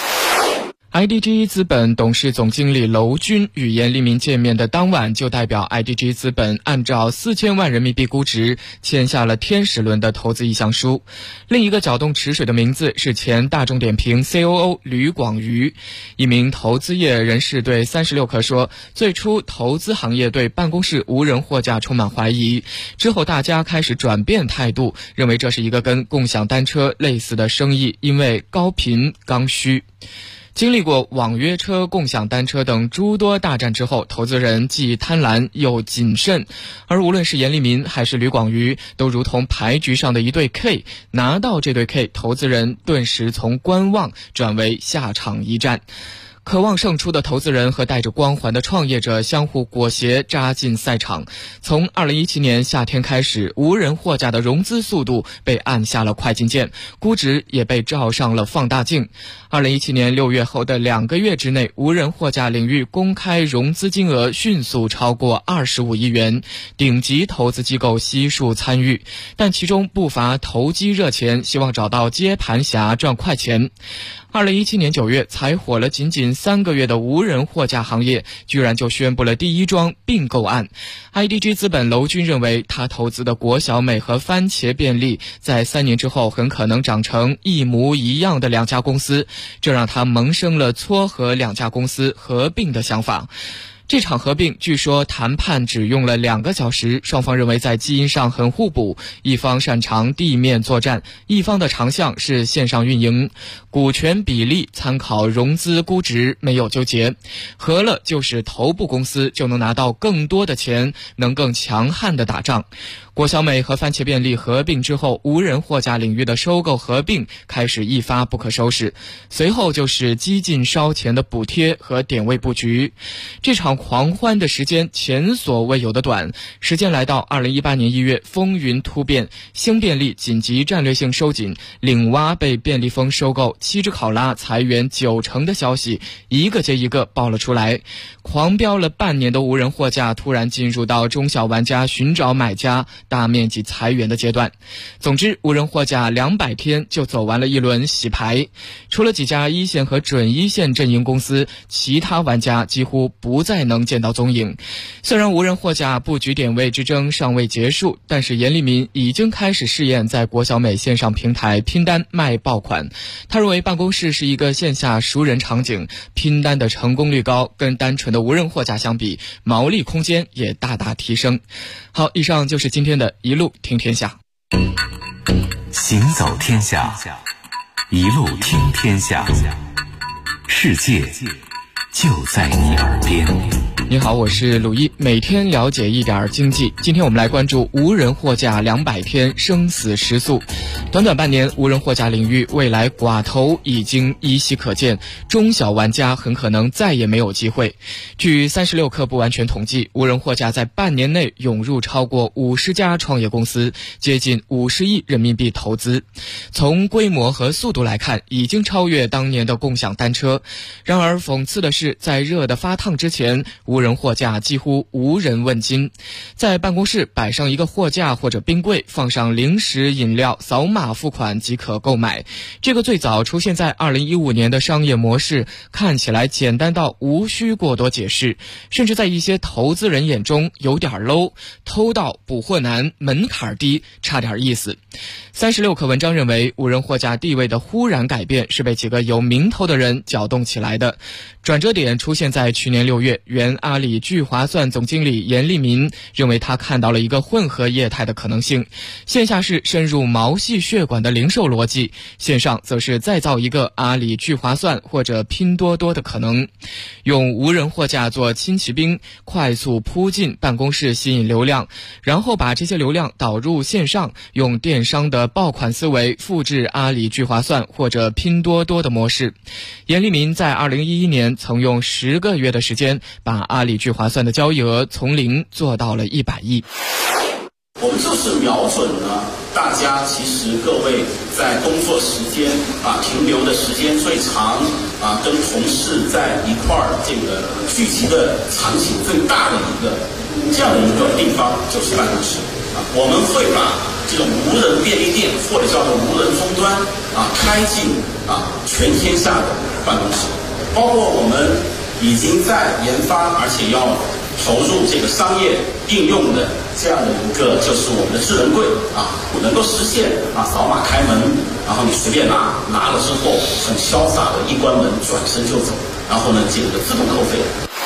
IDG 资本董事总经理娄军与严立民见面的当晚，就代表 IDG 资本按照4000万人民币估值签下了天使轮的投资意向书。另一个搅动池水的名字是前大众点评 COO 吕广瑜。一名投资业人士对36氪说，最初投资行业对办公室无人货架充满怀疑，之后大家开始转变态度，认为这是一个跟共享单车类似的生意，因为高频刚需。经历过网约车、共享单车等诸多大战之后，投资人既贪婪又谨慎，而无论是严立民还是吕广瑜，都如同牌局上的一对 K， 拿到这对 K， 投资人顿时从观望转为下场一战。渴望胜出的投资人和带着光环的创业者相互裹挟扎进赛场。从2017年夏天开始，无人货架的融资速度被按下了快进键，估值也被照上了放大镜。2017年6月后的2个月之内，无人货架领域公开融资金额迅速超过25亿元，顶级投资机构悉数参与，但其中不乏投机热钱，希望找到接盘侠赚快钱。2017年9月才火了仅3个月的无人货架行业，居然就宣布了第一桩并购案。IDG 资本娄军认为，他投资的国小美和番茄便利在3年之后很可能长成一模一样的2家公司，这让他萌生了撮合2家公司合并的想法。这场合并据说谈判只用了2个小时，双方认为在基因上很互补，一方擅长地面作战，一方的长项是线上运营，股权比例参考融资估值没有纠结，合了就是头部公司就能拿到更多的钱，能更强悍的打仗。国小美和番茄便利合并之后，无人货架领域的收购合并开始一发不可收拾，随后就是激进烧钱的补贴和点位布局。这场狂欢的时间前所未有的短，时间来到2018年1月，风云突变，兴便利紧急战略性收紧，领蛙被便利蜂收购，7只考拉裁员90%的消息一个接一个爆了出来。狂飙了半年的无人货架突然进入到中小玩家寻找买家、大面积裁员的阶段。总之，无人货架200天就走完了一轮洗牌，除了几家一线和准一线阵营公司，其他玩家几乎不再能见到踪影。虽然无人货架布局点位之争尚未结束，但是严立民已经开始试验在国小美线上平台拼单卖爆款。他认为办公室是一个线下熟人场景，拼单的成功率高，跟单纯的无人货架相比，毛利空间也大大提升。好，以上就是今天的一路听天下。 行走天下，一路听天下，世界就在你耳边。 你好，我是鲁一，每天了解一点经济。今天我们来关注无人货架200天生死时速。短短半年，无人货架领域未来寡头已经依稀可见，中小玩家很可能再也没有机会。据36氪不完全统计，无人货架在半年内涌入超过50家创业公司，接近50亿人民币投资。从规模和速度来看，已经超越当年的共享单车。然而讽刺的是，在热得发烫之前，无无人货架几乎无人问津。在办公室摆上一个货架或者冰柜，放上零食饮料，扫码付款即可购买。这个最早出现在2015年的商业模式，看起来简单到无需过多解释，甚至在一些投资人眼中有点 low， 偷盗捕获难，门槛低，差点意思。36氪文章认为，无人货架地位的忽然改变是被几个有名头的人搅动起来的。转折点出现在去年6月，原阿里聚划算总经理严立民认为他看到了一个混合业态的可能性，线下是深入毛细血管的零售逻辑，线上则是再造一个阿里聚划算或者拼多多的可能。用无人货架做轻骑兵，快速扑进办公室吸引流量，然后把这些流量导入线上，用电商的爆款思维复制阿里聚划算或者拼多多的模式。严立民在2011年曾用10个月的时间把阿里聚划算的交易额从0做到了100亿。 我们就是瞄准了大家其实各位在工作时间停留的时间最长跟同事在一块儿这个聚集的场景最大的一个这样的一个地方就是办公室我们会把这种无人便利店或者叫做无人终端开进全天下的办公室，包括我们已经在研发而且要投入这个商业应用的这样的一个就是我们的智能柜能够实现扫码开门，然后你随便拿了之后很潇洒的一关门转身就走，然后呢这个自动扣费。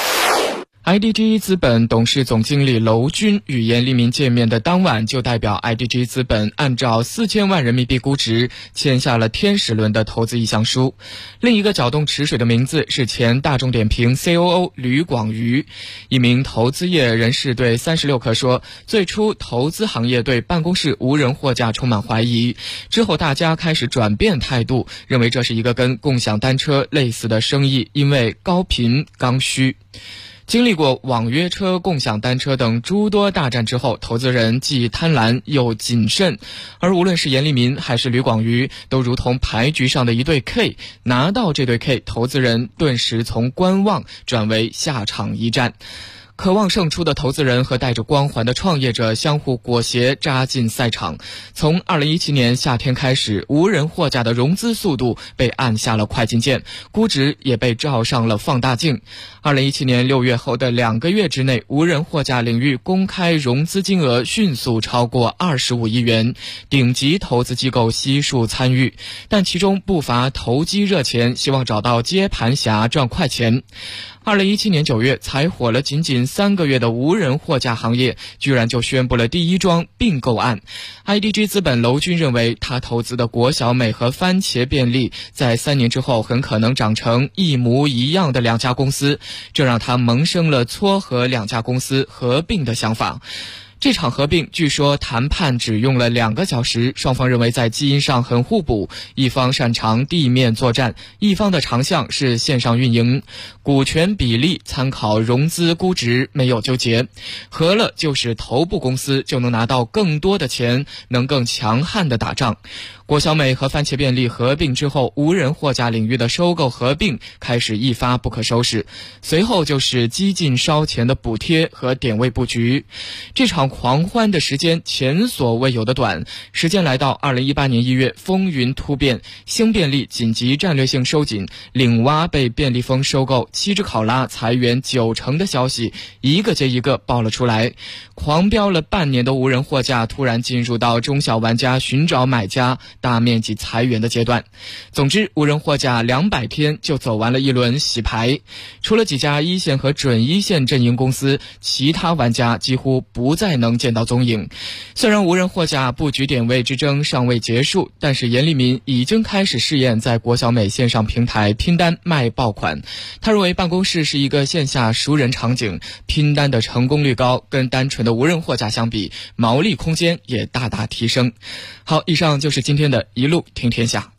IDG 资本董事总经理娄军与严立民见面的当晚，就代表 IDG 资本按照4000万人民币估值签下了天使轮的投资意向书。另一个搅动池水的名字是前大众点评 COO 吕广瑜。一名投资业人士对36氪说，最初投资行业对办公室无人货架充满怀疑，之后大家开始转变态度，认为这是一个跟共享单车类似的生意，因为高频刚需。经历过网约车、共享单车等诸多大战之后，投资人既贪婪又谨慎，而无论是严立民还是吕广瑜，都如同牌局上的一对 K， 拿到这对 K， 投资人顿时从观望转为下场一战。渴望胜出的投资人和带着光环的创业者相互裹挟扎进赛场。从2017年夏天开始，无人货架的融资速度被按下了快进键，估值也被罩上了放大镜。2017年6月后的2个月之内，无人货架领域公开融资金额迅速超过25亿元，顶级投资机构悉数参与，但其中不乏投机热钱，希望找到接盘侠赚快钱。2017年9月才火了仅3个月的无人货架行业，居然就宣布了第一桩并购案。IDG 资本娄军认为，他投资的国小美和番茄便利在3年之后很可能长成一模一样的2家公司，这让他萌生了撮合2家公司合并的想法。这场合并据说谈判只用了2个小时，双方认为在基因上很互补，一方擅长地面作战，一方的长项是线上运营，股权比例参考融资估值没有纠结，合了就是头部公司就能拿到更多的钱，能更强悍的打仗。国小美和番茄便利合并之后，无人货架领域的收购合并开始一发不可收拾，随后就是激进烧钱的补贴和点位布局。这场狂欢的时间前所未有的短，时间来到2018年1月，风云突变，兴便利紧急战略性收紧，领蛙被便利蜂收购，7只考拉裁员90%的消息一个接一个爆了出来。狂飙了半年的无人货架突然进入到中小玩家寻找买家、大面积裁员的阶段。总之，无人货架200天就走完了一轮洗牌，除了几家一线和准一线阵营公司，其他玩家几乎不再能见到踪影。虽然无人货架布局点位之争尚未结束，但是严立民已经开始试验在国小美线上平台拼单卖爆款。他认为办公室是一个线下熟人场景，拼单的成功率高，跟单纯的无人货架相比，毛利空间也大大提升。好，以上就是今天的一路听天下。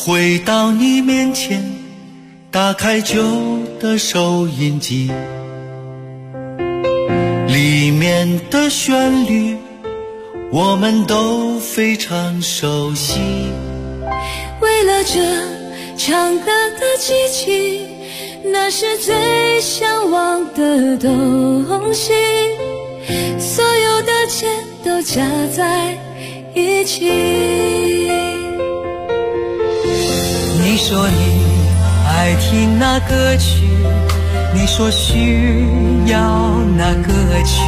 回到你面前，打开旧的收音机，里面的旋律我们都非常熟悉。 为了这长大的奇迹，那是最向往的东西，所有的钱都加在一起。 你说你爱听那歌曲，你说需要那歌曲，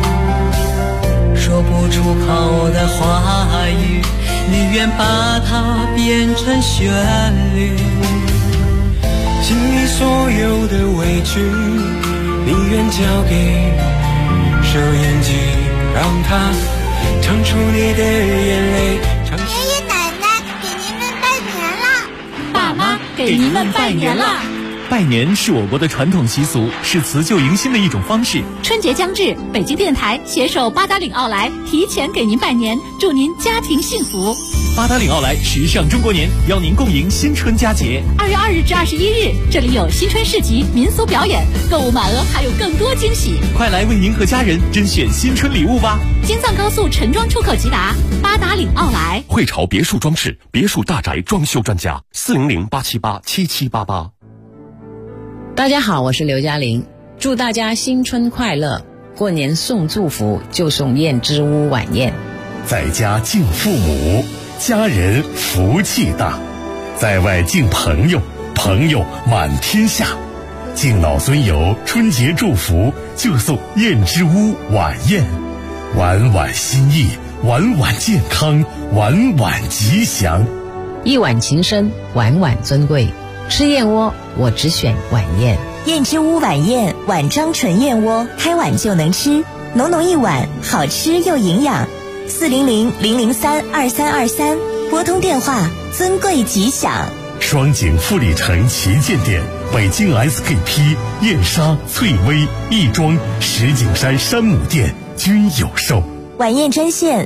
说不出口的话语，你愿把它变成旋律。心里所有的委屈，你愿交给收音机，让它唱出你的眼泪。 爷爷奶奶给您们拜年啦！ 爸妈给您们拜年啦！ 拜年是我国的传统习俗，是辞旧迎新的一种方式。 春节将至，北京电台携手八达岭奥莱提前给您拜年，祝您家庭幸福。 八达岭奥莱时尚中国年，邀您共迎新春佳节。 2月2日至21日，这里有新春市集、民俗表演，购物满额还有更多惊喜。 快来为您和家人甄选新春礼物吧！ 京藏高速陈庄出口直达，八达岭奥莱。 汇潮别墅装饰，别墅大宅装修专家，400-878-7788。 大家好，我是刘嘉玲，祝大家新春快乐！过年送祝福就送燕之屋晚宴， 在家敬父母，家人福气大；在外敬朋友，朋友满天下。敬老尊友，春节祝福就送燕之屋晚宴，晚晚心意，晚晚健康，晚晚吉祥。 一碗情深，晚晚尊贵。吃燕窝，我只选晚宴。 燕之屋晚宴，碗装纯燕窝，开碗就能吃，浓浓一碗，好吃又营养。400-003-2323，拨通电话，尊贵吉祥。 双井富力城旗舰店、北京 SKP、燕莎、翠微、亦庄、石景山山姆店均有售。 晚宴专线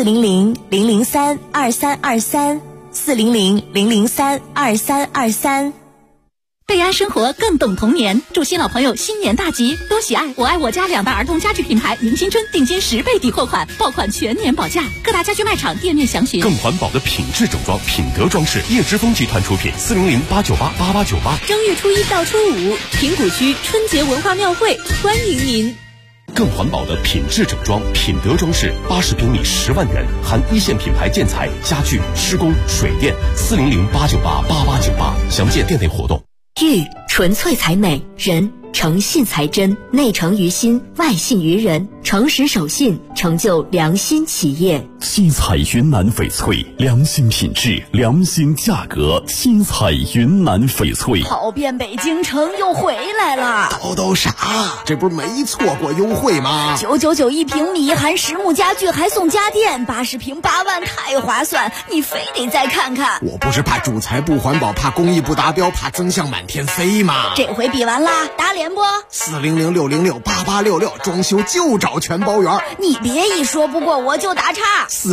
400-003-2323。400-003-2323。 贝安生活更懂童年，祝新老朋友新年大吉，多喜爱我爱我家2大儿童家具品牌，迎新春定金10倍抵货款，爆款全年保价，各大家居卖场店面详询。 更环保的品质整装，品德装饰，叶之峰集团出品，400-898-8898。 正月初1到初5，平谷区春节文化庙会欢迎您。 更环保的品质整装，品德装饰，80平米10万元，含一线品牌建材、家具、施工、水电，400-898-8898。详见店内活动。 玉纯粹才美，人诚信才真，内诚于心，外信于人，诚实守信，成就良心企业。 七彩云南翡翠，良心品质，良心价格。七彩云南翡翠， 跑遍北京城又回来了。 都啥？这不是没错过优惠吗 ？999一平米，含实木家具还送家电，80平8万，太划算！你非得再看看。 我不是怕主材不环保，怕工艺不达标，怕增项满天飞吗？ 这回比完啦，打脸不 ？400-606-8866，装修就找全包圆。 你别一说不过我就打岔。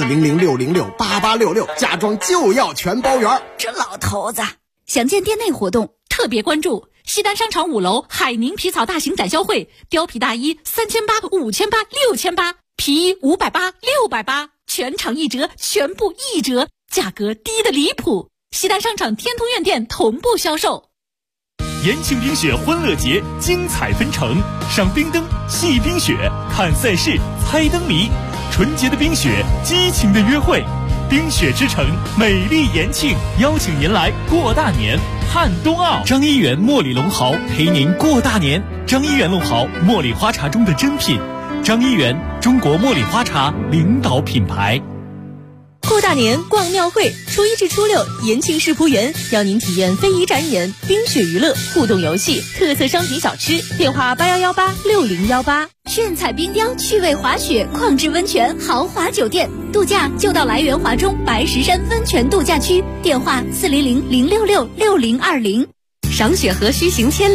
400-606-8866，家装就要全包圆。 这老头子。 详见店内活动，特别关注西单商场5楼海宁皮草大型展销会，貂皮大衣3800、5800、6800，皮衣580、680，全场1折，全部1折，价格低得离谱。西单商场天通苑店同步销售。 延庆冰雪欢乐节精彩纷呈，赏冰灯、戏冰雪、看赛事、猜灯谜，纯洁的冰雪，激情的约会。冰雪之城，美丽延庆，邀请您来过大年，看冬奥。张一元茉莉龙豪陪您过大年。张一元龙豪，茉莉花茶中的珍品。张一元，中国茉莉花茶领导品牌。 过大年逛庙会，初1至初6，延庆世仆园邀您体验非遗展演、冰雪娱乐、互动游戏、特色商品小吃。电话81186018。 炫彩冰雕、趣味滑雪、矿质温泉、豪华酒店，度假就到来源华中白石山温泉度假区。电话400-066-6020。赏雪河须行千里。